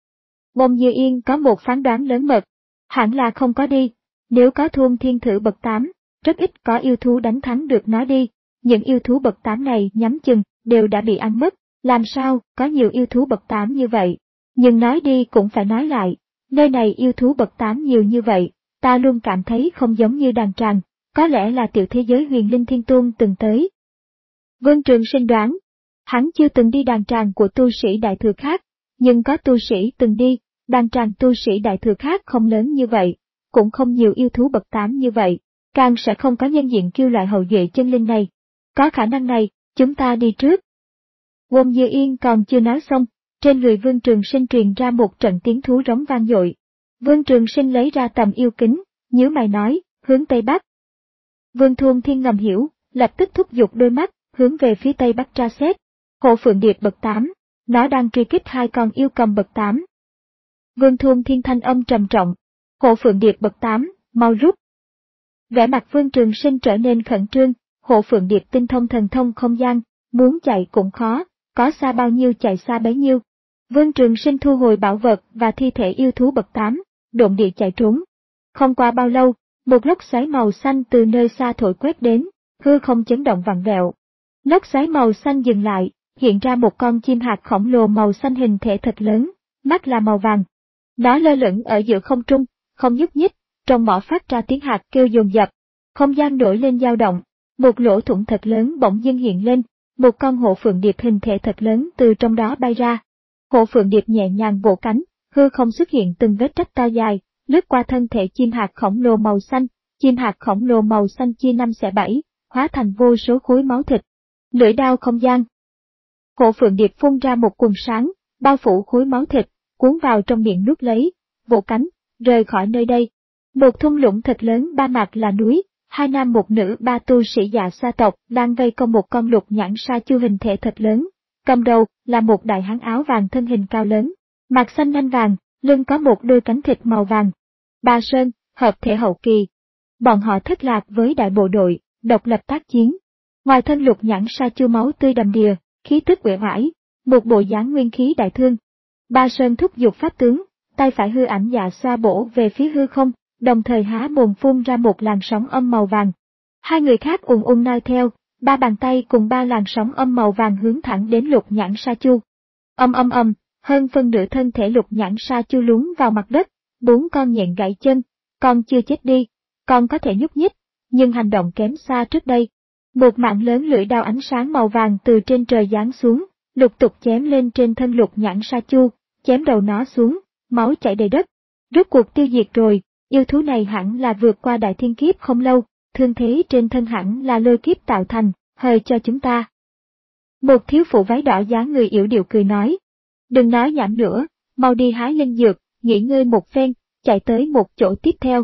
Bông Dư Yên có một phán đoán lớn mật, hẳn là không có đi, nếu có Thôn Thiên Thử bậc tám, rất ít có yêu thú đánh thắng được nó đi, những yêu thú bậc tám này nhắm chừng, đều đã bị ăn mất, làm sao có nhiều yêu thú bậc tám như vậy. Nhưng nói đi cũng phải nói lại, nơi này yêu thú bậc tám nhiều như vậy, ta luôn cảm thấy không giống như đàn tràng, có lẽ là tiểu thế giới Huyền Linh Thiên Tôn từng tới. Vương Trường Sinh đoán, hắn chưa từng đi đàn tràng của tu sĩ đại thừa khác, nhưng có tu sĩ từng đi, đàn tràng tu sĩ đại thừa khác không lớn như vậy, cũng không nhiều yêu thú bậc tám như vậy, càng sẽ không có nhân diện kiêu loại hậu duệ chân linh này. Có khả năng này, chúng ta đi trước. Bông Dư Yên còn chưa nói xong, trên người Vương Trường Sinh truyền ra một trận tiếng thú rống vang dội. Vương Trường Sinh lấy ra tầm yêu kính, nhíu mày nói, hướng Tây Bắc. Vương Thôn Thiên ngầm hiểu, lập tức thúc giục đôi mắt, hướng về phía Tây Bắc tra xét. Hộ Phượng Điệp bậc tám, nó đang truy kích hai con yêu cầm bậc tám. Vương Thôn Thiên thanh âm trầm trọng, Hộ Phượng Điệp bậc tám, mau rút. Vẻ mặt Vương Trường Sinh trở nên khẩn trương, Hộ Phượng Điệp tinh thông thần thông không gian, muốn chạy cũng khó, có xa bao nhiêu chạy xa bấy nhiêu. Vương Trường Sinh thu hồi bảo vật và thi thể yêu thú bậc tám, độn địa chạy trốn. Không qua bao lâu, một lốc xoáy màu xanh từ nơi xa thổi quét đến, hư không chấn động vặn vẹo. Lốc xoáy màu xanh dừng lại, hiện ra một con chim hạt khổng lồ màu xanh hình thể thật lớn, mắt là màu vàng. Nó lơ lửng ở giữa không trung, không nhúc nhích, trong mỏ phát ra tiếng hạt kêu dồn dập. Không gian nổi lên dao động, một lỗ thủng thật lớn bỗng dưng hiện lên, một con Hộ Phượng Điệp hình thể thật lớn từ trong đó bay ra. Hộ Phượng Điệp nhẹ nhàng vỗ cánh, hư không xuất hiện từng vết rách to dài, lướt qua thân thể chim hạt khổng lồ màu xanh, chim hạt khổng lồ màu xanh chia năm xẻ bảy, hóa thành vô số khối máu thịt. Lưỡi đao không gian. Hộ Phượng Điệp phun ra một quần sáng, bao phủ khối máu thịt, cuốn vào trong miệng nuốt lấy, vỗ cánh, rời khỏi nơi đây. Một thung lũng thật lớn ba mặt là núi, hai nam một nữ ba tu sĩ Dạ Xoa tộc đang vây công một con lục nhãn sa chu hình thể thật lớn. Cầm đầu là một đại hán áo vàng thân hình cao lớn, mặt xanh nanh vàng, lưng có một đôi cánh thịt màu vàng. Ba Sơn, hợp thể hậu kỳ. Bọn họ thất lạc với đại bộ đội, độc lập tác chiến. Ngoài thân lục nhãn sa chu máu tươi đầm đìa, khí tức uể oải, một bộ dáng nguyên khí đại thương. Ba Sơn thúc giục pháp tướng, tay phải hư ảnh Dạ Xoa bổ về phía hư không, đồng thời há mồm phun ra một làn sóng âm màu vàng. Hai người khác ùng ùng noi theo, ba bàn tay cùng ba làn sóng âm màu vàng hướng thẳng đến lục nhãn sa chu. Âm âm âm, hơn phân nửa thân thể lục nhãn sa chu lún vào mặt đất, bốn con nhện gãy chân, con chưa chết đi, con có thể nhúc nhích, nhưng hành động kém xa trước đây. Một mạng lớn lưỡi đao ánh sáng màu vàng từ trên trời giáng xuống, lục tục chém lên trên thân lục nhãn sa chu, chém đầu nó xuống, máu chảy đầy đất. Rốt cuộc tiêu diệt rồi, yêu thú này hẳn là vượt qua đại thiên kiếp không lâu, thương thế trên thân hẳn là lôi kiếp tạo thành, hời cho chúng ta. Một thiếu phụ váy đỏ dáng người yểu điệu cười nói. Đừng nói nhảm nữa, mau đi hái linh dược, nghỉ ngơi một phen, chạy tới một chỗ tiếp theo.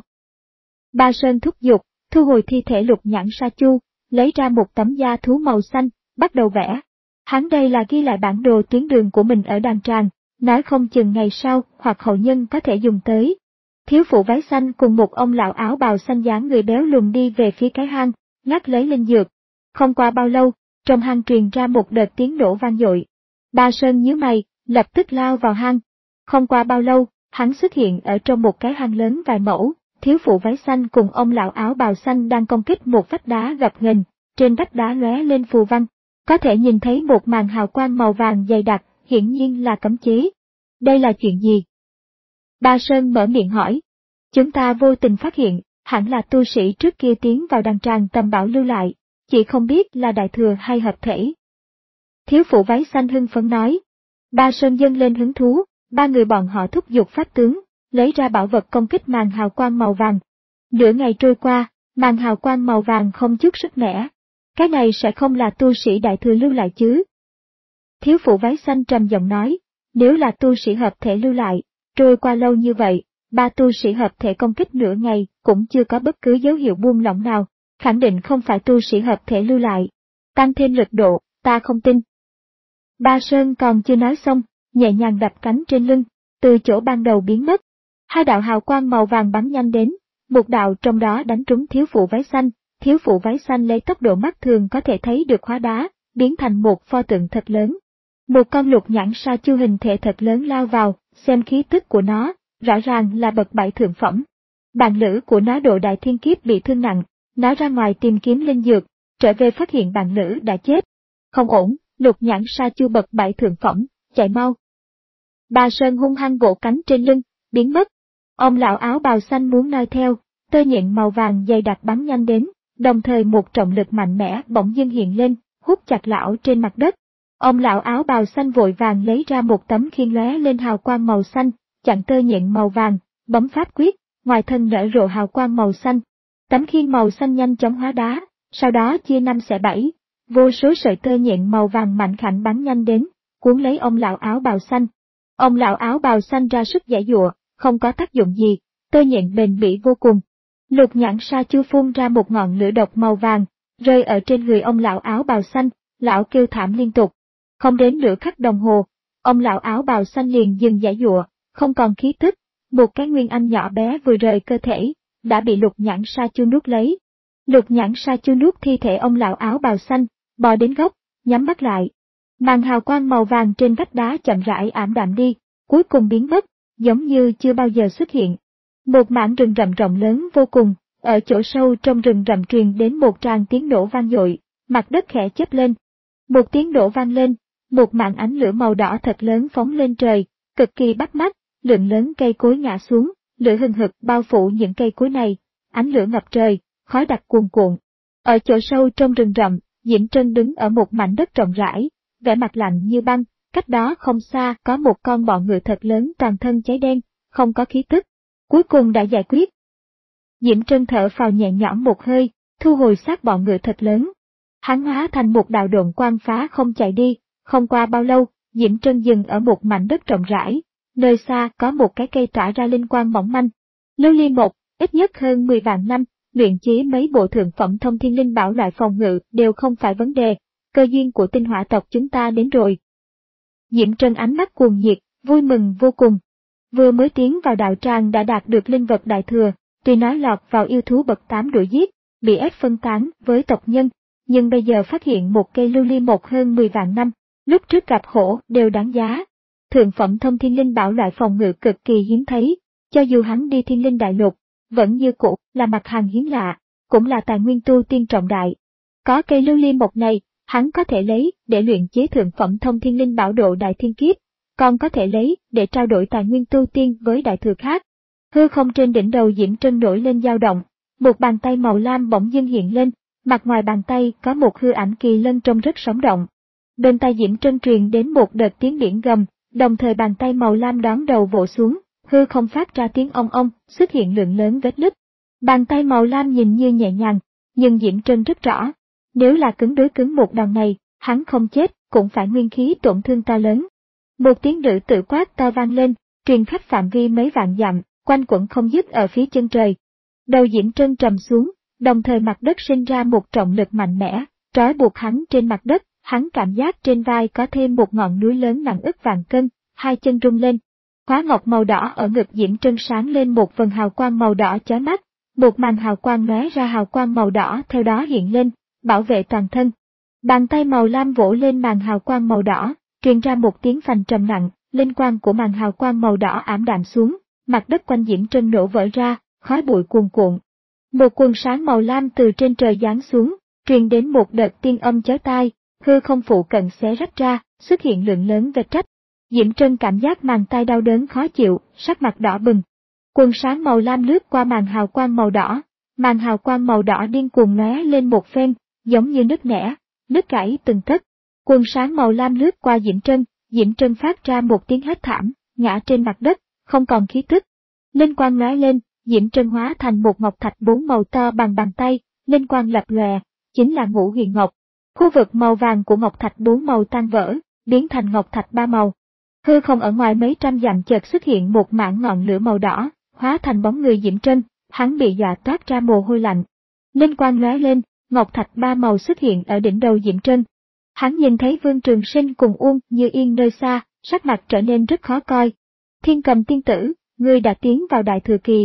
Ba Sơn thúc giục, thu hồi thi thể lục nhãn sa chu, lấy ra một tấm da thú màu xanh, bắt đầu vẽ. Hắn đây là ghi lại bản đồ tuyến đường của mình ở đàn tràng, nói không chừng ngày sau hoặc hậu nhân có thể dùng tới. Thiếu phụ váy xanh cùng một ông lão áo bào xanh dáng người béo lùn đi về phía cái hang, ngắt lấy linh dược. Không qua bao lâu, trong hang truyền ra một đợt tiếng nổ vang dội. Ba Sơn nhíu mày, lập tức lao vào hang. Không qua bao lâu, hắn xuất hiện ở trong một cái hang lớn vài mẫu, thiếu phụ váy xanh cùng ông lão áo bào xanh đang công kích một vách đá gập ghềnh, trên vách đá lóe lên phù văn. Có thể nhìn thấy một màn hào quang màu vàng dày đặc, hiển nhiên là cấm chế. Đây là chuyện gì? Ba Sơn mở miệng hỏi. Chúng ta vô tình phát hiện, hẳn là tu sĩ trước kia tiến vào đàn tràng tầm bảo lưu lại, chỉ không biết là đại thừa hay hợp thể. Thiếu phụ váy xanh hưng phấn nói. Ba Sơn dâng lên hứng thú, ba người bọn họ thúc giục pháp tướng, lấy ra bảo vật công kích màn hào quang màu vàng. Nửa ngày trôi qua, màn hào quang màu vàng không chút sức mẻ. Cái này sẽ không là tu sĩ đại thừa lưu lại chứ? Thiếu phụ váy xanh trầm giọng nói, nếu là tu sĩ hợp thể lưu lại, trôi qua lâu như vậy, ba tu sĩ hợp thể công kích nửa ngày cũng chưa có bất cứ dấu hiệu buông lỏng nào, khẳng định không phải tu sĩ hợp thể lưu lại. Tăng thêm lực độ, ta không tin. Ba Sơn còn chưa nói xong, nhẹ nhàng đập cánh trên lưng, từ chỗ ban đầu biến mất. Hai đạo hào quang màu vàng bắn nhanh đến, một đạo trong đó đánh trúng thiếu phụ váy xanh, thiếu phụ váy xanh lấy tốc độ mắt thường có thể thấy được hóa đá, biến thành một pho tượng thật lớn. Một con lục nhãn sa chu hình thể thật lớn lao vào, xem khí tức của nó, rõ ràng là bậc bảy thượng phẩm. Bạn lữ của nó độ đại thiên kiếp bị thương nặng, nó ra ngoài tìm kiếm linh dược, trở về phát hiện bạn lữ đã chết. Không ổn, lục nhãn sa chu bậc bảy thượng phẩm, chạy mau. Ba Sơn hung hăng vỗ cánh trên lưng, biến mất. Ông lão áo bào xanh muốn noi theo, tơ nhện màu vàng dày đặc bắn nhanh đến, đồng thời một trọng lực mạnh mẽ bỗng dưng hiện lên, hút chặt lão trên mặt đất. Ông lão áo bào xanh vội vàng lấy ra một tấm khiên lóe lên hào quang màu xanh, chặn tơ nhện màu vàng, bấm pháp quyết, ngoài thân nở rộ hào quang màu xanh. Tấm khiên màu xanh nhanh chóng hóa đá, sau đó chia năm xẻ bảy, vô số sợi tơ nhện màu vàng mạnh khảnh bắn nhanh đến, cuốn lấy ông lão áo bào xanh. Ông lão áo bào xanh ra sức giãy giụa, không có tác dụng gì, tơ nhện bền bỉ vô cùng. Lục nhãn sa chu phun ra một ngọn lửa độc màu vàng, rơi ở trên người ông lão áo bào xanh, lão kêu thảm liên tục. Không đến nửa khắc đồng hồ, ông lão áo bào xanh liền dừng giãy giụa, không còn khí tức, một cái nguyên anh nhỏ bé vừa rời cơ thể, đã bị lục nhãn sa chu nuốt lấy. Lục nhãn sa chu nuốt thi thể ông lão áo bào xanh, bò đến gốc, nhắm mắt lại. Màn hào quang màu vàng trên vách đá chậm rãi ảm đạm đi, cuối cùng biến mất, giống như chưa bao giờ xuất hiện. Một mảng rừng rậm rộng lớn vô cùng, ở chỗ sâu trong rừng rậm truyền đến một tràng tiếng nổ vang dội, mặt đất khẽ chớp lên. Một tiếng nổ vang lên, một mảng ánh lửa màu đỏ thật lớn phóng lên trời, cực kỳ bắt mắt, lượng lớn cây cối ngã xuống, lửa hừng hực bao phủ những cây cối này, ánh lửa ngập trời, khói đặc cuồn cuộn. Ở chỗ sâu trong rừng rậm, Diễm Trân đứng ở một mảnh đất rộng rãi, vẻ mặt lạnh như băng, cách đó không xa có một con bọ ngựa thật lớn toàn thân cháy đen, không có khí tức. Cuối cùng đã giải quyết. Diễm Trân thở phào nhẹ nhõm một hơi, thu hồi xác bọ ngựa thật lớn. Hắn hóa thành một đạo độn quang phá không chạy đi, không qua bao lâu, Diễm Trân dừng ở một mảnh đất rộng rãi, nơi xa có một cái cây tỏa ra linh quang mỏng manh. Lưu ly một, ít nhất hơn mười vạn năm, luyện chế mấy bộ thượng phẩm thông thiên linh bảo loại phòng ngự đều không phải vấn đề, cơ duyên của tinh hỏa tộc chúng ta đến rồi. Diễm Trân ánh mắt cuồng nhiệt, vui mừng vô cùng. Vừa mới tiến vào đạo tràng đã đạt được linh vật đại thừa, tuy nói lọt vào yêu thú bậc tám đuổi giết, bị ép phân tán với tộc nhân, nhưng bây giờ phát hiện một cây lưu ly một hơn mười vạn năm, lúc trước gặp khổ đều đáng giá. Thượng phẩm thông thiên linh bảo loại phòng ngự cực kỳ hiếm thấy, cho dù hắn đi thiên linh đại lục, vẫn như cũ là mặt hàng hiếm lạ, cũng là tài nguyên tu tiên trọng đại. Có cây lưu ly một này, hắn có thể lấy để luyện chế thượng phẩm thông thiên linh bảo độ đại thiên kiếp, còn có thể lấy để trao đổi tài nguyên tu tiên với đại thừa khác. Hư không trên đỉnh đầu Diễm Trân nổi lên dao động, một bàn tay màu lam bỗng dưng hiện lên, mặt ngoài bàn tay có một hư ảnh kỳ lân trông rất sống động. Bên tai Diễm Trân truyền đến một đợt tiếng biển gầm, đồng thời bàn tay màu lam đón đầu vỗ xuống, hư không phát ra tiếng ong ong, xuất hiện lượng lớn vết nứt. Bàn tay màu lam nhìn như nhẹ nhàng, nhưng Diễm Trân rất rõ, nếu là cứng đối cứng một đòn này, hắn không chết cũng phải nguyên khí tổn thương to lớn. Một tiếng nữ tự quát to vang lên, truyền khắp phạm vi mấy vạn dặm, quanh quẩn không dứt ở phía chân trời. Đầu Diễm Trân trầm xuống, đồng thời mặt đất sinh ra một trọng lực mạnh mẽ, trói buộc hắn trên mặt đất, hắn cảm giác trên vai có thêm một ngọn núi lớn nặng ức vạn cân, hai chân rung lên. Khóa ngọc màu đỏ ở ngực Diễm Trân sáng lên một vầng hào quang màu đỏ chói mắt, một màn hào quang lóe ra hào quang màu đỏ theo đó hiện lên, bảo vệ toàn thân. Bàn tay màu lam vỗ lên màn hào quang màu đỏ, truyền ra một tiếng phành trầm nặng, linh quang của màn hào quang màu đỏ ảm đạm xuống, mặt đất quanh Diễm Trân nổ vỡ ra, khói bụi cuồn cuộn. Một quần sáng màu lam từ trên trời giáng xuống, truyền đến một đợt tiên âm chói tai, hư không phụ cận xé rách ra, xuất hiện lượng lớn vết rách. Diễm Trân cảm giác màng tai đau đớn khó chịu, sắc mặt đỏ bừng. Quần sáng màu lam lướt qua màn hào quang màu đỏ, màn hào quang màu đỏ điên cuồng lóe lên một phen, giống như nứt nẻ, nứt gãy từng tấc. Quần sáng màu lam lướt qua Diễm Trân, Diễm Trân phát ra một tiếng hét thảm, ngã trên mặt đất, không còn khí tức. Linh quang lóe lên, Diễm Trân hóa thành một ngọc thạch bốn màu to bằng bàn tay, linh quang lập lòe, chính là Ngũ Huyền Ngọc. Khu vực màu vàng của ngọc thạch bốn màu tan vỡ, biến thành ngọc thạch ba màu. Hư không ở ngoài mấy trăm dặm chợt xuất hiện một mảng ngọn lửa màu đỏ, hóa thành bóng người Diễm Trân, hắn bị dọa toát ra mồ hôi lạnh. Linh quang lóe lên, ngọc thạch ba màu xuất hiện ở đỉnh đầu Diễm Trân. Hắn nhìn thấy Vương Trường Sinh cùng Uông Như Yên nơi xa, sắc mặt trở nên rất khó coi. Thiên Cầm tiên tử, ngươi đã tiến vào đại thừa kỳ.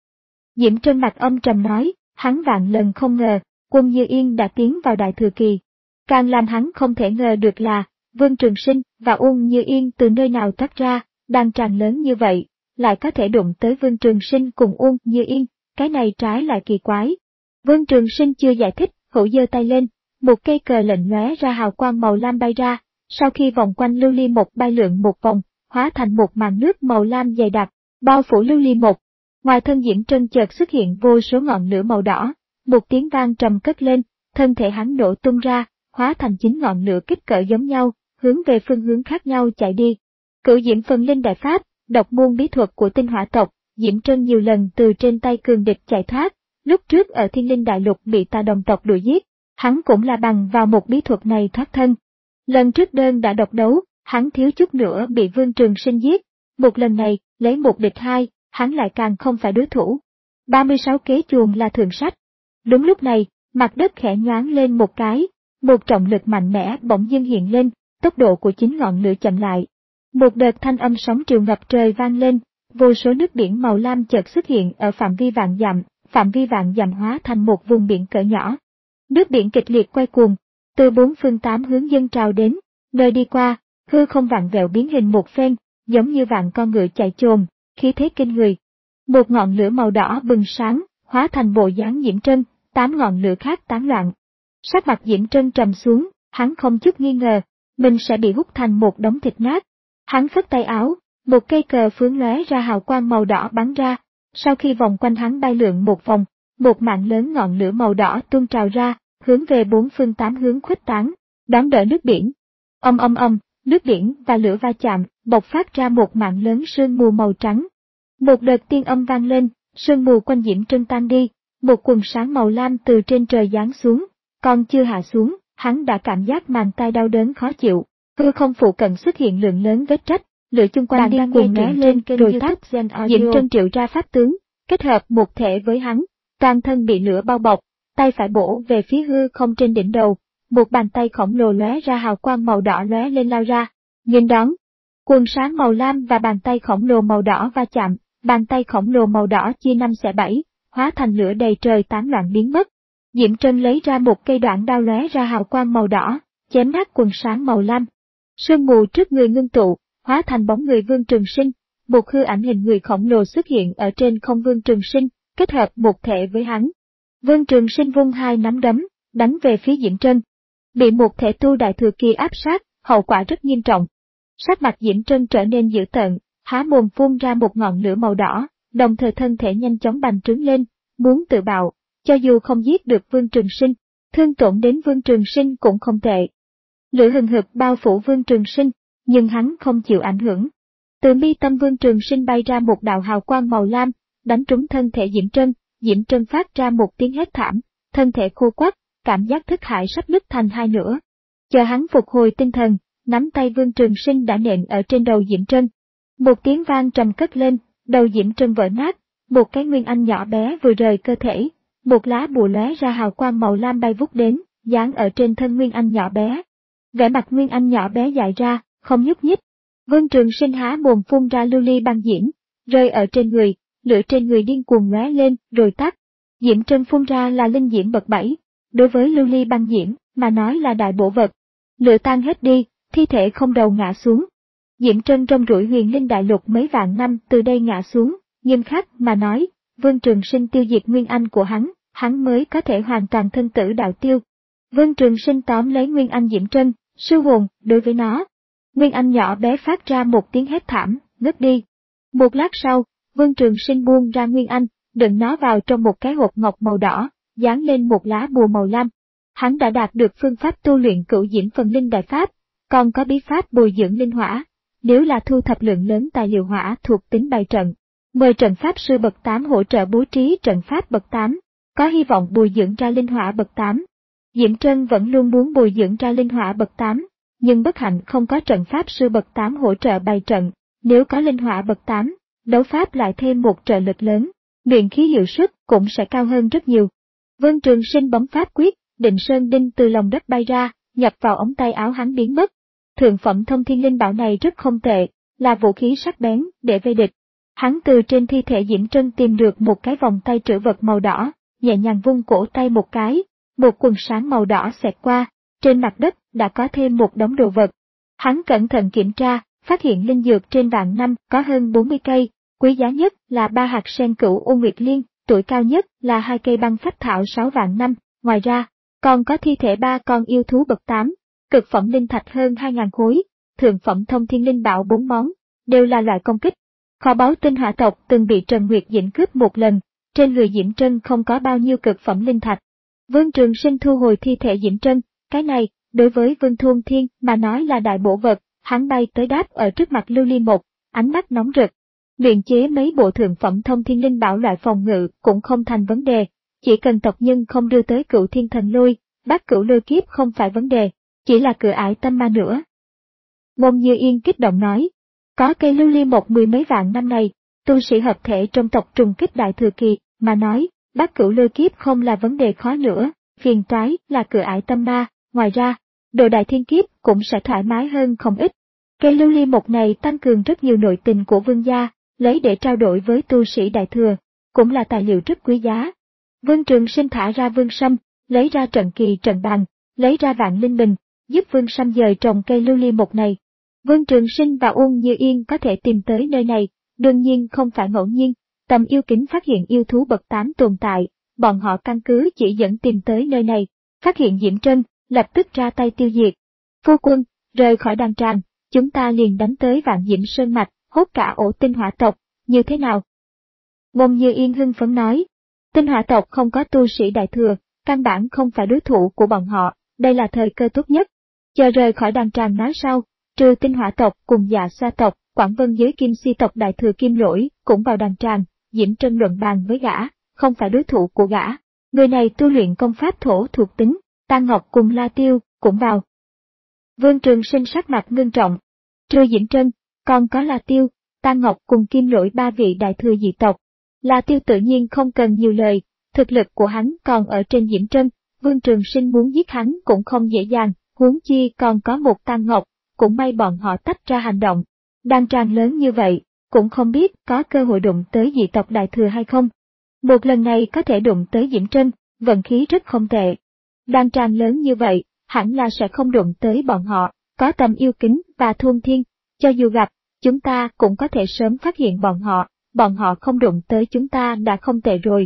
Diễm Trân mặt âm trầm nói, hắn vạn lần không ngờ, Uông Như Yên đã tiến vào đại thừa kỳ. Càng làm hắn không thể ngờ được là, Vương Trường Sinh và Uông Như Yên từ nơi nào thoát ra, đang tràn lớn như vậy, lại có thể đụng tới Vương Trường Sinh cùng Uông Như Yên, cái này trái lại kỳ quái. Vương Trường Sinh chưa giải thích, hữu giơ tay lên, một cây cờ lệnh lóe ra hào quang màu lam bay ra, sau khi vòng quanh lưu ly một bay lượn một vòng, hóa thành một màn nước màu lam dày đặc, bao phủ lưu ly một. Ngoài thân Diễm Trân chợt xuất hiện vô số ngọn lửa màu đỏ, một tiếng vang trầm cất lên, thân thể hắn nổ tung ra, hóa thành chín ngọn lửa kích cỡ giống nhau, hướng về phương hướng khác nhau chạy đi. Cửu Diễm Phần Linh Đại Pháp, độc môn bí thuật của tinh hỏa tộc, Diễm Trân nhiều lần từ trên tay cường địch chạy thoát, lúc trước ở Thiên Linh Đại Lục bị tà đồng tộc đuổi giết, hắn cũng là bằng vào một bí thuật này thoát thân. Lần trước đơn đã độc đấu, hắn thiếu chút nữa bị Vương Trường Sinh giết, một lần này, lấy một địch hai, hắn lại càng không phải đối thủ. ba mươi sáu kế chuồng là thượng sách. Đúng lúc này, mặt đất khẽ nhoáng lên một cái, một trọng lực mạnh mẽ bỗng dưng hiện lên, tốc độ của chín ngọn lửa chậm lại. Một đợt thanh âm sóng triều ngập trời vang lên, vô số nước biển màu lam chợt xuất hiện ở phạm vi vạn dặm, phạm vi vạn dặm hóa thành một vùng biển cỡ nhỏ. Nước biển kịch liệt quay cuồng, từ bốn phương tám hướng dâng trào đến, nơi đi qua, hư không vạn vẹo biến hình một phen, giống như vạn con ngựa chạy chồm, khí thế kinh người. Một ngọn lửa màu đỏ bừng sáng, hóa thành bộ dáng Diễm Trân, tám ngọn lửa khác tán loạn. Sắc mặt Diễm Trân trầm xuống, hắn không chút nghi ngờ, mình sẽ bị hút thành một đống thịt nát. Hắn phất tay áo, một cây cờ phướng lóe ra hào quang màu đỏ bắn ra, sau khi vòng quanh hắn bay lượn một vòng, một mạng lớn ngọn lửa màu đỏ tuôn trào ra, hướng về bốn phương tám hướng khuếch tán, đón đỡ nước biển. Ầm ầm ầm, nước biển và lửa va chạm, bộc phát ra một mạng lớn sương mù màu trắng. Một đợt tiên âm vang lên, sương mù quanh Diễm Trân tan đi, một quần sáng màu lam từ trên trời giáng xuống, còn chưa hạ xuống, hắn đã cảm giác màng tai đau đớn khó chịu, hư không phụ cận xuất hiện lượng lớn vết rách, lửa chung quanh điên cuồng lóe lên rồi tắt. Diễm Trân triệu ra pháp tướng, kết hợp một thể với hắn, toàn thân bị lửa bao bọc, tay phải bổ về phía hư không trên đỉnh đầu, một bàn tay khổng lồ lóe ra hào quang màu đỏ lóe lên lao ra, nghênh đón. Quần sáng màu lam và bàn tay khổng lồ màu đỏ va chạm, bàn tay khổng lồ màu đỏ chia năm xẻ bảy, hóa thành lửa đầy trời tán loạn biến mất. Diễm Trân lấy ra một cây đoạn đao lóe ra hào quang màu đỏ, chém nát quần sáng màu lam. Sương mù trước người ngưng tụ, hóa thành bóng người Vương Trường Sinh, một hư ảnh hình người khổng lồ xuất hiện ở trên không Vương Trường Sinh, kết hợp một thể với hắn. Vương Trường Sinh vung hai nắm đấm, đánh về phía Diễm Trân. Bị một thể tu đại thừa kia áp sát, hậu quả rất nghiêm trọng. Sắc mặt Diễm Trân trở nên dữ tợn, há mồm phun ra một ngọn lửa màu đỏ, đồng thời thân thể nhanh chóng bành trướng lên, muốn tự bạo. Cho dù không giết được Vương Trường Sinh, thương tổn đến Vương Trường Sinh cũng không tệ. Lửa hừng hực bao phủ Vương Trường Sinh, nhưng hắn không chịu ảnh hưởng. Từ mi tâm Vương Trường Sinh bay ra một đạo hào quang màu lam, đánh trúng thân thể Diễm Trân, Diễm Trân phát ra một tiếng hét thảm, thân thể khô quắt, cảm giác thức hải sắp nứt thành hai nửa. Chờ hắn phục hồi tinh thần, nắm tay Vương Trường Sinh đã nện ở trên đầu Diễm Trân. Một tiếng vang trầm cất lên, đầu Diễm Trân vỡ nát, một cái nguyên anh nhỏ bé vừa rời cơ thể. Một lá bùa lóe ra hào quang màu lam bay vút đến, dán ở trên thân Nguyên Anh nhỏ bé. Vẻ mặt Nguyên Anh nhỏ bé dại ra, không nhúc nhích. Vương Trường Sinh há mồm phun ra lưu ly băng diễm, rơi ở trên người, lửa trên người điên cuồng lóe lên, rồi tắt. Diễm Trân phun ra là linh diễm bậc bảy, đối với lưu ly băng diễm, mà nói là đại bổ vật. Lửa tan hết đi, thi thể không đầu ngã xuống. Diễm Trân trong rủi huyền linh đại lục mấy vạn năm từ đây ngã xuống, nghiêm khắc mà nói. Vương Trường Sinh tiêu diệt Nguyên Anh của hắn, hắn mới có thể hoàn toàn thân tử đạo tiêu. Vương Trường Sinh tóm lấy Nguyên Anh Diễm Trân, sư hồn, đối với nó. Nguyên Anh nhỏ bé phát ra một tiếng hét thảm, ngất đi. Một lát sau, Vương Trường Sinh buông ra Nguyên Anh, đựng nó vào trong một cái hộp ngọc màu đỏ, dán lên một lá bùa màu lam. Hắn đã đạt được phương pháp tu luyện cửu diễm phần linh đại pháp, còn có bí pháp bồi dưỡng linh hỏa. Nếu là thu thập lượng lớn tài liệu hỏa thuộc tính bày trận, mời trận pháp sư bậc tám hỗ trợ bố trí trận pháp bậc tám, có hy vọng bồi dưỡng ra linh hỏa bậc tám. Diễm Trân vẫn luôn muốn bồi dưỡng ra linh hỏa bậc tám, nhưng bất hạnh không có trận pháp sư bậc tám hỗ trợ bày trận, nếu có linh hỏa bậc tám, đấu pháp lại thêm một trợ lực lớn, luyện khí hiệu suất cũng sẽ cao hơn rất nhiều. Vương Trường Sinh bấm pháp quyết, định sơn đinh từ lòng đất bay ra, nhập vào ống tay áo hắn biến mất. Thượng phẩm thông thiên linh bảo này rất không tệ, là vũ khí sắc bén để vây địch. Hắn từ trên thi thể Diễm Trân tìm được một cái vòng tay trữ vật màu đỏ, nhẹ nhàng vung cổ tay một cái, một quần sáng màu đỏ xẹt qua, trên mặt đất đã có thêm một đống đồ vật. Hắn cẩn thận kiểm tra, phát hiện linh dược trên vạn năm có hơn bốn mươi cây, quý giá nhất là ba hạt sen cửu U Nguyệt Liên, tuổi cao nhất là hai cây băng phách thảo sáu vạn năm, ngoài ra, còn có thi thể ba con yêu thú bậc tám, cực phẩm linh thạch hơn hai ngàn khối, thượng phẩm thông thiên linh bảo bốn món, đều là loại công kích. Kho báu tinh hỏa tộc từng bị Trần Nguyệt Dĩnh cướp một lần, trên người Diễm Trân không có bao nhiêu cực phẩm linh thạch. Vương Trường Sinh thu hồi thi thể Diễm Trân, cái này, đối với Vương Thôn Thiên mà nói là đại bổ vật, hắn bay tới đáp ở trước mặt Lưu Ly Một, ánh mắt nóng rực. Luyện chế mấy bộ thượng phẩm thông thiên linh bảo loại phòng ngự cũng không thành vấn đề, chỉ cần tộc nhân không đưa tới cửu thiên thần lôi, bát cửu lôi kiếp không phải vấn đề, chỉ là cửa ải tâm ma nữa. Mông Như Yên kích động nói. Có cây lưu ly một mười mấy vạn năm này, tu sĩ hợp thể trong tộc trùng kích đại thừa kỳ, mà nói, bát cửu lôi kiếp không là vấn đề khó nữa, phiền toái là cửa ải tâm ma, ngoài ra, đồ đại thiên kiếp cũng sẽ thoải mái hơn không ít. Cây lưu ly một này tăng cường rất nhiều nội tình của vương gia, lấy để trao đổi với tu sĩ đại thừa, cũng là tài liệu rất quý giá. Vương Trường Sinh thả ra vương sâm, lấy ra trận kỳ trận bàn, lấy ra vạn linh bình, giúp vương sâm dời trồng cây lưu ly một này. Vương Trường Sinh và Uông Như Yên có thể tìm tới nơi này, đương nhiên không phải ngẫu nhiên, Tầm Yêu Kính phát hiện yêu thú bậc tám tồn tại, bọn họ căn cứ chỉ dẫn tìm tới nơi này, phát hiện Diễm Trân, lập tức ra tay tiêu diệt. Phu quân, rời khỏi đàn tràng, chúng ta liền đánh tới Vạn Diễm Sơn Mạch, hốt cả ổ tinh hỏa tộc, như thế nào? Uông Như Yên hưng phấn nói, tinh hỏa tộc không có tu sĩ đại thừa, căn bản không phải đối thủ của bọn họ, đây là thời cơ tốt nhất. Chờ rời khỏi đàn tràng nói sau. Trừ tinh hỏa tộc cùng dạ xoa tộc, Quảng Vân giới kim si tộc đại thừa kim lỗi cũng vào đàn tràng, Diễm Trân luận bàn với gã, không phải đối thủ của gã. Người này tu luyện công pháp thổ thuộc tính, Tam Ngọc cùng La Tiêu cũng vào. Vương Trường Sinh sắc mặt ngưng trọng. Trừ Diễm Trân, còn có La Tiêu, Tam Ngọc cùng kim lỗi ba vị đại thừa dị tộc. La Tiêu tự nhiên không cần nhiều lời, thực lực của hắn còn ở trên Diễm Trân, Vương Trường Sinh muốn giết hắn cũng không dễ dàng, huống chi còn có một Tang Ngọc, cũng may bọn họ tách ra hành động. Đan tràng lớn như vậy, cũng không biết có cơ hội đụng tới dị tộc Đại Thừa hay không. Một lần này có thể đụng tới Diễm Trân, vận khí rất không tệ. Đan tràng lớn như vậy, hẳn là sẽ không đụng tới bọn họ, có Tầm Yêu Kính và Thôn Thiên, cho dù gặp, chúng ta cũng có thể sớm phát hiện bọn họ, bọn họ không đụng tới chúng ta đã không tệ rồi.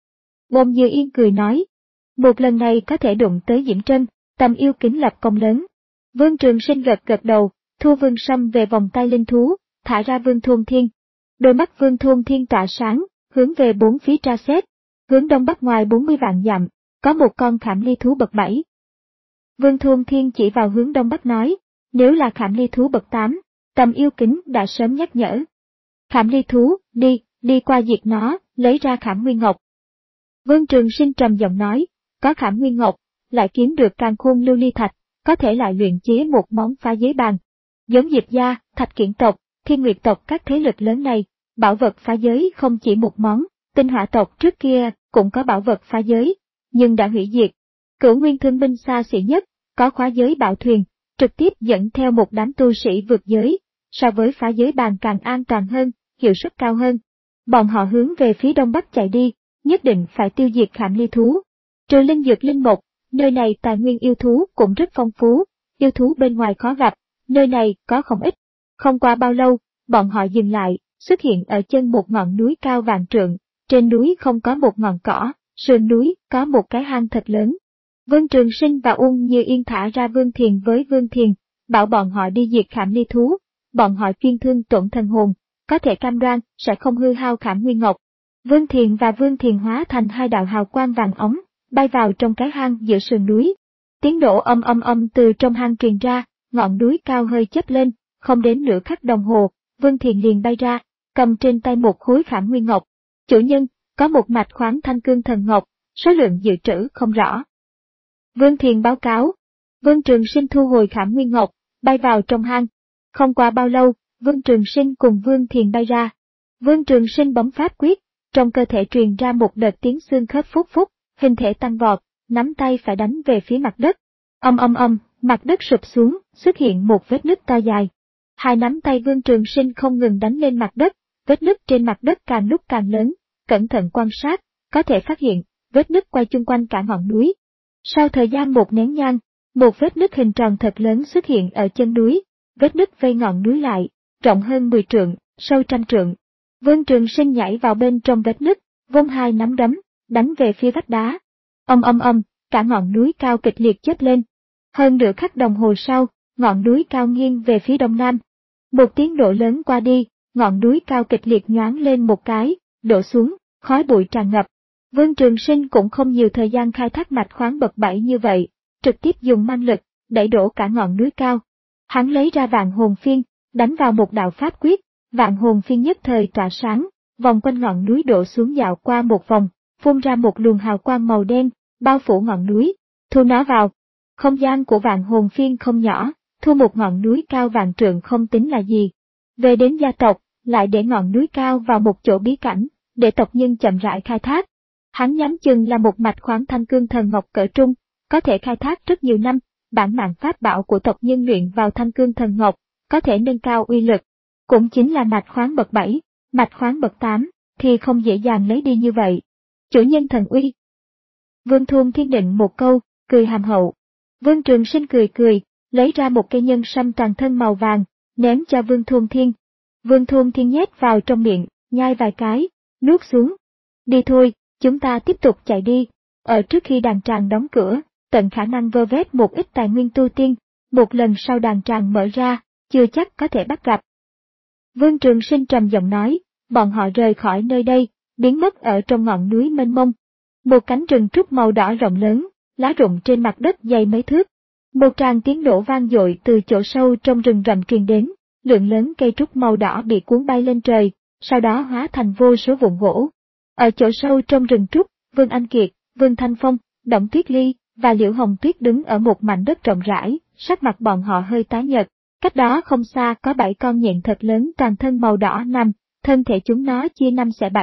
Bồn Dư Yên cười nói, một lần này có thể đụng tới Diễm Trân, Tầm Yêu Kính lập công lớn. Vương Trường Sinh gật gật đầu, thu Vương Sâm về vòng tay linh thú, thả ra Vương Thôn Thiên. Đôi mắt Vương Thôn Thiên tỏa sáng, hướng về bốn phía tra xét, hướng đông bắc ngoài bốn mươi vạn dặm, có một con khảm ly thú bậc bảy. Vương Thôn Thiên chỉ vào hướng đông bắc nói, nếu là khảm ly thú bậc tám, Tầm Yêu Kính đã sớm nhắc nhở. Khảm ly thú, đi, đi qua diệt nó, lấy ra khảm nguyên ngọc. Vương Trường Sinh trầm giọng nói, có khảm nguyên ngọc, lại kiếm được càn khôn lưu ly thạch, có thể lại luyện chế một món phá giới bàn. Giống Diệp gia, Thạch Kiển tộc, Thiên Nguyệt tộc các thế lực lớn này, bảo vật phá giới không chỉ một món, Tinh Hỏa tộc trước kia cũng có bảo vật phá giới, nhưng đã hủy diệt. Cửu Nguyên Thương binh xa xỉ nhất, có khóa giới bảo thuyền, trực tiếp dẫn theo một đám tu sĩ vượt giới, so với phá giới bàn càng an toàn hơn, hiệu suất cao hơn. Bọn họ hướng về phía đông bắc chạy đi, nhất định phải tiêu diệt khảm ly thú. Trừ linh dược linh mục, nơi này tài nguyên yêu thú cũng rất phong phú, yêu thú bên ngoài khó gặp, nơi này có không ít. Không qua bao lâu, bọn họ dừng lại, xuất hiện ở chân một ngọn núi cao vạn trượng, trên núi không có một ngọn cỏ, sườn núi có một cái hang thật lớn. Vương Trường Sinh và Ung Như Yên thả ra Vương Thiền với Vương Thiền, bảo bọn họ đi diệt khảm ly thú, bọn họ chuyên thương tổn thần hồn, có thể cam đoan sẽ không hư hao khảm nguyên ngọc. Vương Thiền và Vương Thiền hóa thành hai đạo hào quang vàng ống, bay vào trong cái hang giữa sườn núi. Tiếng nổ âm âm âm từ trong hang truyền ra, ngọn núi cao hơi chớp lên, không đến nửa khắc đồng hồ, Vương Thiền liền bay ra, cầm trên tay một khối khảm nguyên ngọc. Chủ nhân, có một mạch khoáng thanh cương thần ngọc, số lượng dự trữ không rõ. Vương Thiền báo cáo. Vương Trường Sinh thu hồi khảm nguyên ngọc, bay vào trong hang. Không qua bao lâu, Vương Trường Sinh cùng Vương Thiền bay ra. Vương Trường Sinh bấm pháp quyết, trong cơ thể truyền ra một đợt tiếng xương khớp phúc phúc, hình thể tăng vọt, nắm tay phải đánh về phía mặt đất. Âm âm âm, mặt đất sụp xuống, xuất hiện một vết nứt to dài. Hai nắm tay Vương Trường Sinh không ngừng đánh lên mặt đất, vết nứt trên mặt đất càng lúc càng lớn, cẩn thận quan sát, có thể phát hiện, vết nứt quay chung quanh cả ngọn núi. Sau thời gian một nén nhang, một vết nứt hình tròn thật lớn xuất hiện ở chân núi, vết nứt vây ngọn núi lại, rộng hơn mười trượng, sâu trăm trượng. Vương Trường Sinh nhảy vào bên trong vết nứt, vung hai nắm đấm, đánh về phía vách đá. Âm âm âm, cả ngọn núi cao kịch liệt chớp lên. Hơn nửa khắc đồng hồ sau, ngọn núi cao nghiêng về phía đông nam. Một tiếng nổ lớn qua đi, ngọn núi cao kịch liệt nhoáng lên một cái, đổ xuống, khói bụi tràn ngập. Vương Trường Sinh cũng không nhiều thời gian khai thác mạch khoáng bậc bảy như vậy, trực tiếp dùng mang lực, đẩy đổ cả ngọn núi cao. Hắn lấy ra vạn hồn phiên, đánh vào một đạo pháp quyết, vạn hồn phiên nhất thời tỏa sáng, vòng quanh ngọn núi đổ xuống dạo qua một vòng, phun ra một luồng hào quang màu đen, bao phủ ngọn núi, thu nó vào. Không gian của vạn hồn phiên không nhỏ, thu một ngọn núi cao vạn trượng không tính là gì. Về đến gia tộc, lại để ngọn núi cao vào một chỗ bí cảnh, để tộc nhân chậm rãi khai thác. Hắn nhắm chừng là một mạch khoáng thanh cương thần ngọc cỡ trung, có thể khai thác rất nhiều năm, bản mạng pháp bảo của tộc nhân luyện vào thanh cương thần ngọc, có thể nâng cao uy lực. Cũng chính là mạch khoáng bậc bảy, mạch khoáng bậc tám, thì không dễ dàng lấy đi như vậy. Chủ nhân thần uy. Vương Thôn Thiên định một câu, cười hàm hậu. Vương Trường Sinh cười cười, lấy ra một cây nhân sâm toàn thân màu vàng, ném cho Vương Thôn Thiên. Vương Thôn Thiên nhét vào trong miệng, nhai vài cái, nuốt xuống. Đi thôi, chúng ta tiếp tục chạy đi. Ở trước khi đàn tràng đóng cửa, tận khả năng vơ vét một ít tài nguyên tu tiên, một lần sau đàn tràng mở ra, chưa chắc có thể bắt gặp. Vương Trường Sinh trầm giọng nói, bọn họ rời khỏi nơi đây, biến mất ở trong ngọn núi mênh mông. Một cánh rừng trúc màu đỏ rộng lớn, lá rụng trên mặt đất dày mấy thước. Một tràng tiếng nổ vang dội từ chỗ sâu trong rừng rậm truyền đến, lượng lớn cây trúc màu đỏ bị cuốn bay lên trời, sau đó hóa thành vô số vụn gỗ. Ở chỗ sâu trong rừng trúc, Vương Anh Kiệt, Vương Thanh Phong, Đổng Tuyết Ly và Liễu Hồng Tuyết đứng ở một mảnh đất rộng rãi, sắc mặt bọn họ hơi tái nhợt. Cách đó không xa có bảy con nhện thật lớn toàn thân màu đỏ nằm, thân thể chúng nó chia năm xẻ bảy,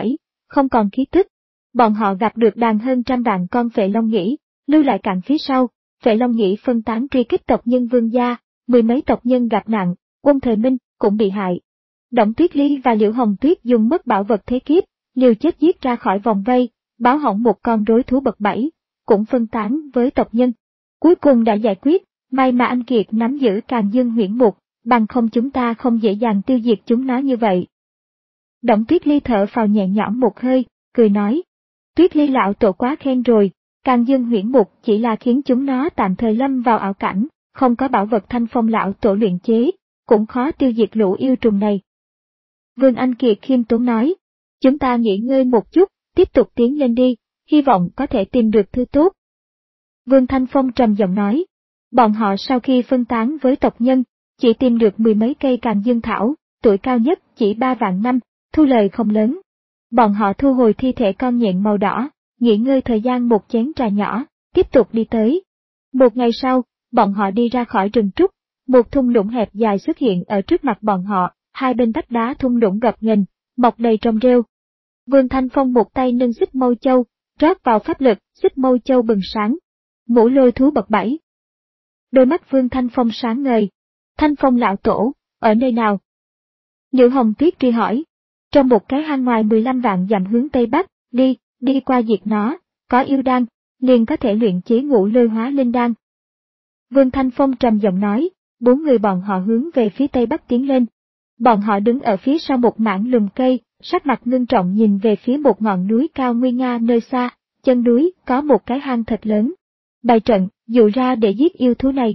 không còn khí tức. Bọn họ gặp được đàn hơn trăm vạn con Phệ Long Nhĩ, lưu lại cạn phía sau, Phệ Long Nhĩ phân tán truy kích tộc nhân Vương gia, mười mấy tộc nhân gặp nạn, Quân Thời Minh cũng bị hại. Đổng Tuyết Ly và Liễu Hồng Tuyết dùng mất bảo vật thế kiếp, liều chết giết ra khỏi vòng vây, báo hỏng một con rối thú bậc bảy, cũng phân tán với tộc nhân. Cuối cùng đã giải quyết, may mà anh Kiệt nắm giữ Càn Dương Huyễn Mục, bằng không chúng ta không dễ dàng tiêu diệt chúng nó như vậy. Đổng Tuyết Ly thở phào nhẹ nhõm một hơi, cười nói. Tuyết Ly lão tổ quá khen rồi, Càn Dương Huyễn Mục chỉ là khiến chúng nó tạm thời lâm vào ảo cảnh, không có bảo vật Thanh Phong lão tổ luyện chế, cũng khó tiêu diệt lũ yêu trùng này. Vương Anh Kiệt khiêm tốn nói, chúng ta nghỉ ngơi một chút, tiếp tục tiến lên đi, hy vọng có thể tìm được thứ tốt. Vương Thanh Phong trầm giọng nói, bọn họ sau khi phân tán với tộc nhân, chỉ tìm được mười mấy cây Càn Dương Thảo, tuổi cao nhất chỉ ba vạn năm, thu lời không lớn. Bọn họ thu hồi thi thể con nhện màu đỏ, nghỉ ngơi thời gian một chén trà nhỏ, tiếp tục đi tới. Một ngày sau, bọn họ đi ra khỏi rừng trúc, một thung lũng hẹp dài xuất hiện ở trước mặt bọn họ, hai bên vách đá thung lũng gập ghềnh, mọc đầy trồng rêu. Vương Thanh Phong một tay nâng xích mâu châu, rót vào pháp lực, xích mâu châu bừng sáng. Ngũ lôi thú bậc bảy. Đôi mắt Vương Thanh Phong sáng ngời. Thanh Phong lão tổ, ở nơi nào? Liễu Hồng Tuyết truy hỏi. Trong một cái hang ngoài mười lăm vạn dặm hướng Tây Bắc, đi, đi qua diệt nó, có yêu đan, liền có thể luyện chế ngũ lôi hóa linh đan. Vương Thanh Phong trầm giọng nói, bốn người bọn họ hướng về phía Tây Bắc tiến lên. Bọn họ đứng ở phía sau một mảng lùm cây, sắc mặt ngưng trọng nhìn về phía một ngọn núi cao nguy nga nơi xa, chân núi có một cái hang thật lớn. Bày trận, dụ ra để giết yêu thú này.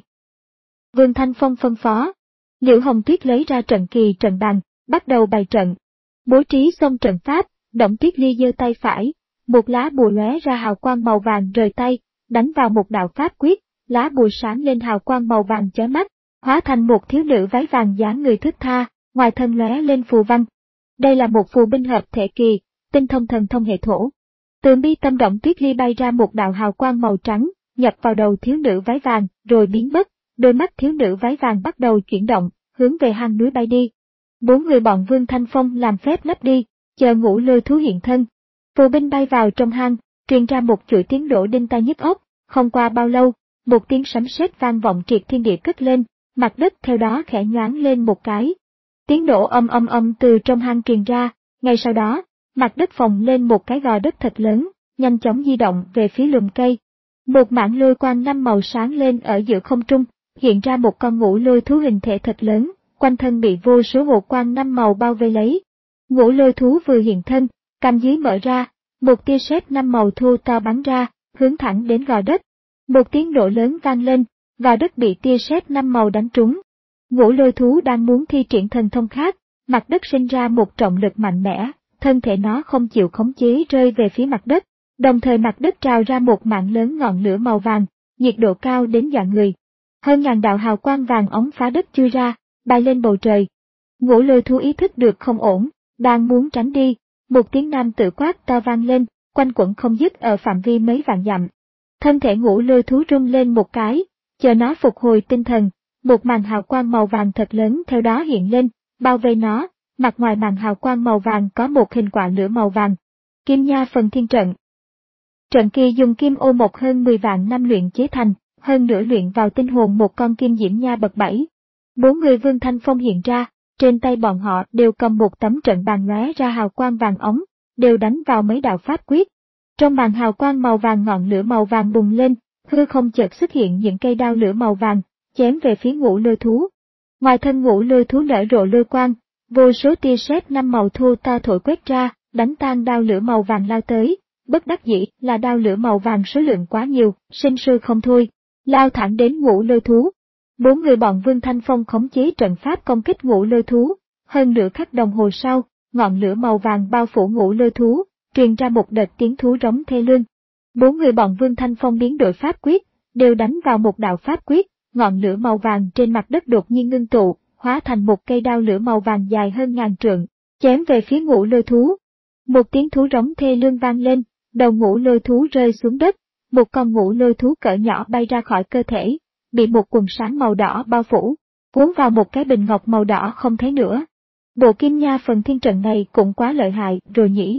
Vương Thanh Phong phân phó. Liễu Hồng Tuyết lấy ra trận kỳ trận bàn, bắt đầu bày trận. Bố trí xong trận pháp, Đổng Tuyết Ly giơ tay phải, một lá bùa lóe ra hào quang màu vàng rời tay, đánh vào một đạo pháp quyết, lá bùa sáng lên hào quang màu vàng chói mắt, hóa thành một thiếu nữ váy vàng dáng người thướt tha, ngoài thân lóe lên phù văn. Đây là một phù binh hợp thể kỳ, tinh thông thần thông hệ thổ. Từ mi tâm Đổng Tuyết Ly bay ra một đạo hào quang màu trắng, nhập vào đầu thiếu nữ váy vàng, rồi biến mất, đôi mắt thiếu nữ váy vàng bắt đầu chuyển động, hướng về hang núi bay đi. Bốn người bọn Vương Thanh Phong làm phép lấp đi, chờ ngũ lôi thú hiện thân. Phù binh bay vào trong hang, truyền ra một chuỗi tiếng nổ đinh tai nhức óc, không qua bao lâu, một tiếng sấm sét vang vọng triệt thiên địa cất lên, mặt đất theo đó khẽ nhoáng lên một cái. Tiếng nổ âm âm âm từ trong hang truyền ra, ngay sau đó, mặt đất phồng lên một cái gò đất thật lớn, nhanh chóng di động về phía lùm cây. Một mảng lôi quang năm màu sáng lên ở giữa không trung, hiện ra một con ngũ lôi thú hình thể thật lớn, quanh thân bị vô số hộ quang năm màu bao vây lấy. Ngũ lôi thú vừa hiện thân, cằm dưới mở ra, một tia sét năm màu thô to bắn ra, hướng thẳng đến gò đất. Một tiếng nổ lớn vang lên, gò đất bị tia sét năm màu đánh trúng. Ngũ lôi thú đang muốn thi triển thần thông khác, mặt đất sinh ra một trọng lực mạnh mẽ, thân thể nó không chịu khống chế rơi về phía mặt đất, đồng thời mặt đất trào ra một mạng lớn ngọn lửa màu vàng, nhiệt độ cao đến dọa người. Hơn ngàn đạo hào quang vàng ống phá đất chui ra, bay lên bầu trời. Ngũ lôi thú ý thức được không ổn, đang muốn tránh đi, một tiếng nam tự quát to vang lên, quanh quẩn không dứt ở phạm vi mấy vạn dặm. Thân thể ngũ lôi thú rung lên một cái, chờ nó phục hồi tinh thần, một màn hào quang màu vàng thật lớn theo đó hiện lên, bao vây nó, mặt ngoài màn hào quang màu vàng có một hình quả lửa màu vàng. Kim Nha Phần Thiên Trận. Trận kỳ dùng kim ô một hơn mười vạn năm luyện chế thành, hơn nữa luyện vào tinh hồn một con kim diễm nha bậc bảy. Bốn người Vương Thanh Phong hiện ra, trên tay bọn họ đều cầm một tấm trận bàn lóe ra hào quang vàng ống, đều đánh vào mấy đạo pháp quyết. Trong màn hào quang màu vàng ngọn lửa màu vàng bùng lên, hư không chợt xuất hiện những cây đao lửa màu vàng, chém về phía ngũ lôi thú. Ngoài thân ngũ lôi thú nở rộ lôi quang, vô số tia sét năm màu thô to thổi quét ra, đánh tan đao lửa màu vàng lao tới. Bất đắc dĩ là đao lửa màu vàng số lượng quá nhiều, sinh sư không thôi, lao thẳng đến ngũ lôi thú. Bốn người bọn Vương Thanh Phong khống chế trận pháp công kích ngũ lôi thú, hơn nửa khắc đồng hồ sau, ngọn lửa màu vàng bao phủ ngũ lôi thú, truyền ra một đợt tiếng thú rống thê lương. Bốn người bọn Vương Thanh Phong biến đổi pháp quyết, đều đánh vào một đạo pháp quyết, ngọn lửa màu vàng trên mặt đất đột nhiên ngưng tụ, hóa thành một cây đao lửa màu vàng dài hơn ngàn trượng, chém về phía ngũ lôi thú. Một tiếng thú rống thê lương vang lên, đầu ngũ lôi thú rơi xuống đất, một con ngũ lôi thú cỡ nhỏ bay ra khỏi cơ thể, bị một quần sáng màu đỏ bao phủ, cuốn vào một cái bình ngọc màu đỏ không thấy nữa. Bộ Kim Nha Phần Thiên Trận này cũng quá lợi hại rồi nhỉ.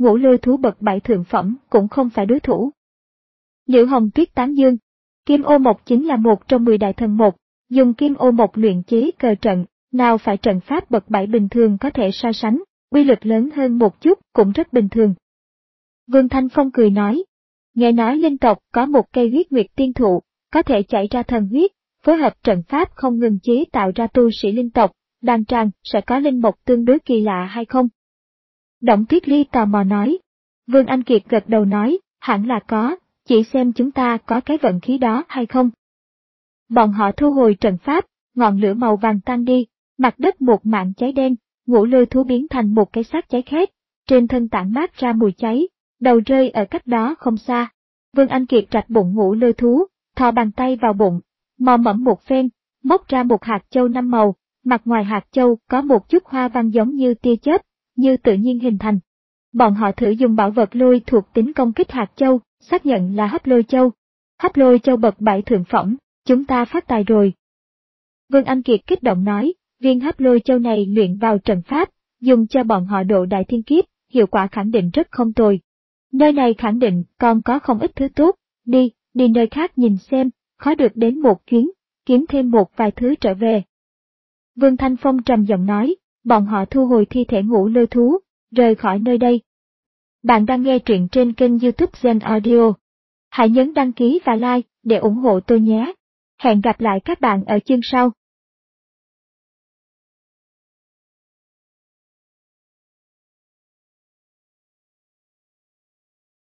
ngũ lôi thú bậc bảy thượng phẩm cũng không phải đối thủ. Liễu Hồng Tuyết tán dương, Kim Ô Mộc chính là một trong mười đại thần một, dùng Kim Ô Mộc luyện chế cờ trận, nào phải trận pháp bậc bảy bình thường có thể so sánh, uy lực lớn hơn một chút cũng rất bình thường. Vương Thanh Phong cười nói, nghe nói linh tộc có một cây huyết nguyệt tiên thụ, có thể chảy ra thần huyết, phối hợp trận pháp không ngừng chế tạo ra tu sĩ linh tộc, đan tràng sẽ có linh mộc tương đối kỳ lạ hay không? Động Tuyết Ly tò mò nói. Vương Anh Kiệt gật đầu nói, hẳn là có, chỉ xem chúng ta có cái vận khí đó hay không. Bọn họ thu hồi trận pháp, ngọn lửa màu vàng tan đi, mặt đất một mảng cháy đen, ngũ lôi thú biến thành một cái xác cháy khét, trên thân tản mát ra mùi cháy, đầu rơi ở cách đó không xa. Vương Anh Kiệt rạch bụng ngũ lôi thú, thò bàn tay vào bụng, mò mẫm một phen, móc ra một hạt châu năm màu, mặt ngoài hạt châu có một chút hoa văn giống như tia chớp, như tự nhiên hình thành. Bọn họ thử dùng bảo vật lôi thuộc tính công kích hạt châu, xác nhận là hấp lôi châu. Hấp lôi châu bậc bảy thượng phẩm, chúng ta phát tài rồi. Vương Anh Kiệt kích động nói, viên hấp lôi châu này luyện vào trận pháp, dùng cho bọn họ độ đại thiên kiếp, hiệu quả khẳng định rất không tồi. Nơi này khẳng định còn có không ít thứ tốt, đi, đi nơi khác nhìn xem, khó được đến một chuyến, kiếm thêm một vài thứ trở về. Vương Thanh Phong trầm giọng nói, bọn họ thu hồi thi thể ngũ lôi thú, rời khỏi nơi đây. Bạn đang nghe truyện trên kênh YouTube Gen Audio. Hãy nhấn đăng ký và like để ủng hộ tôi nhé. Hẹn gặp lại các bạn ở chương sau.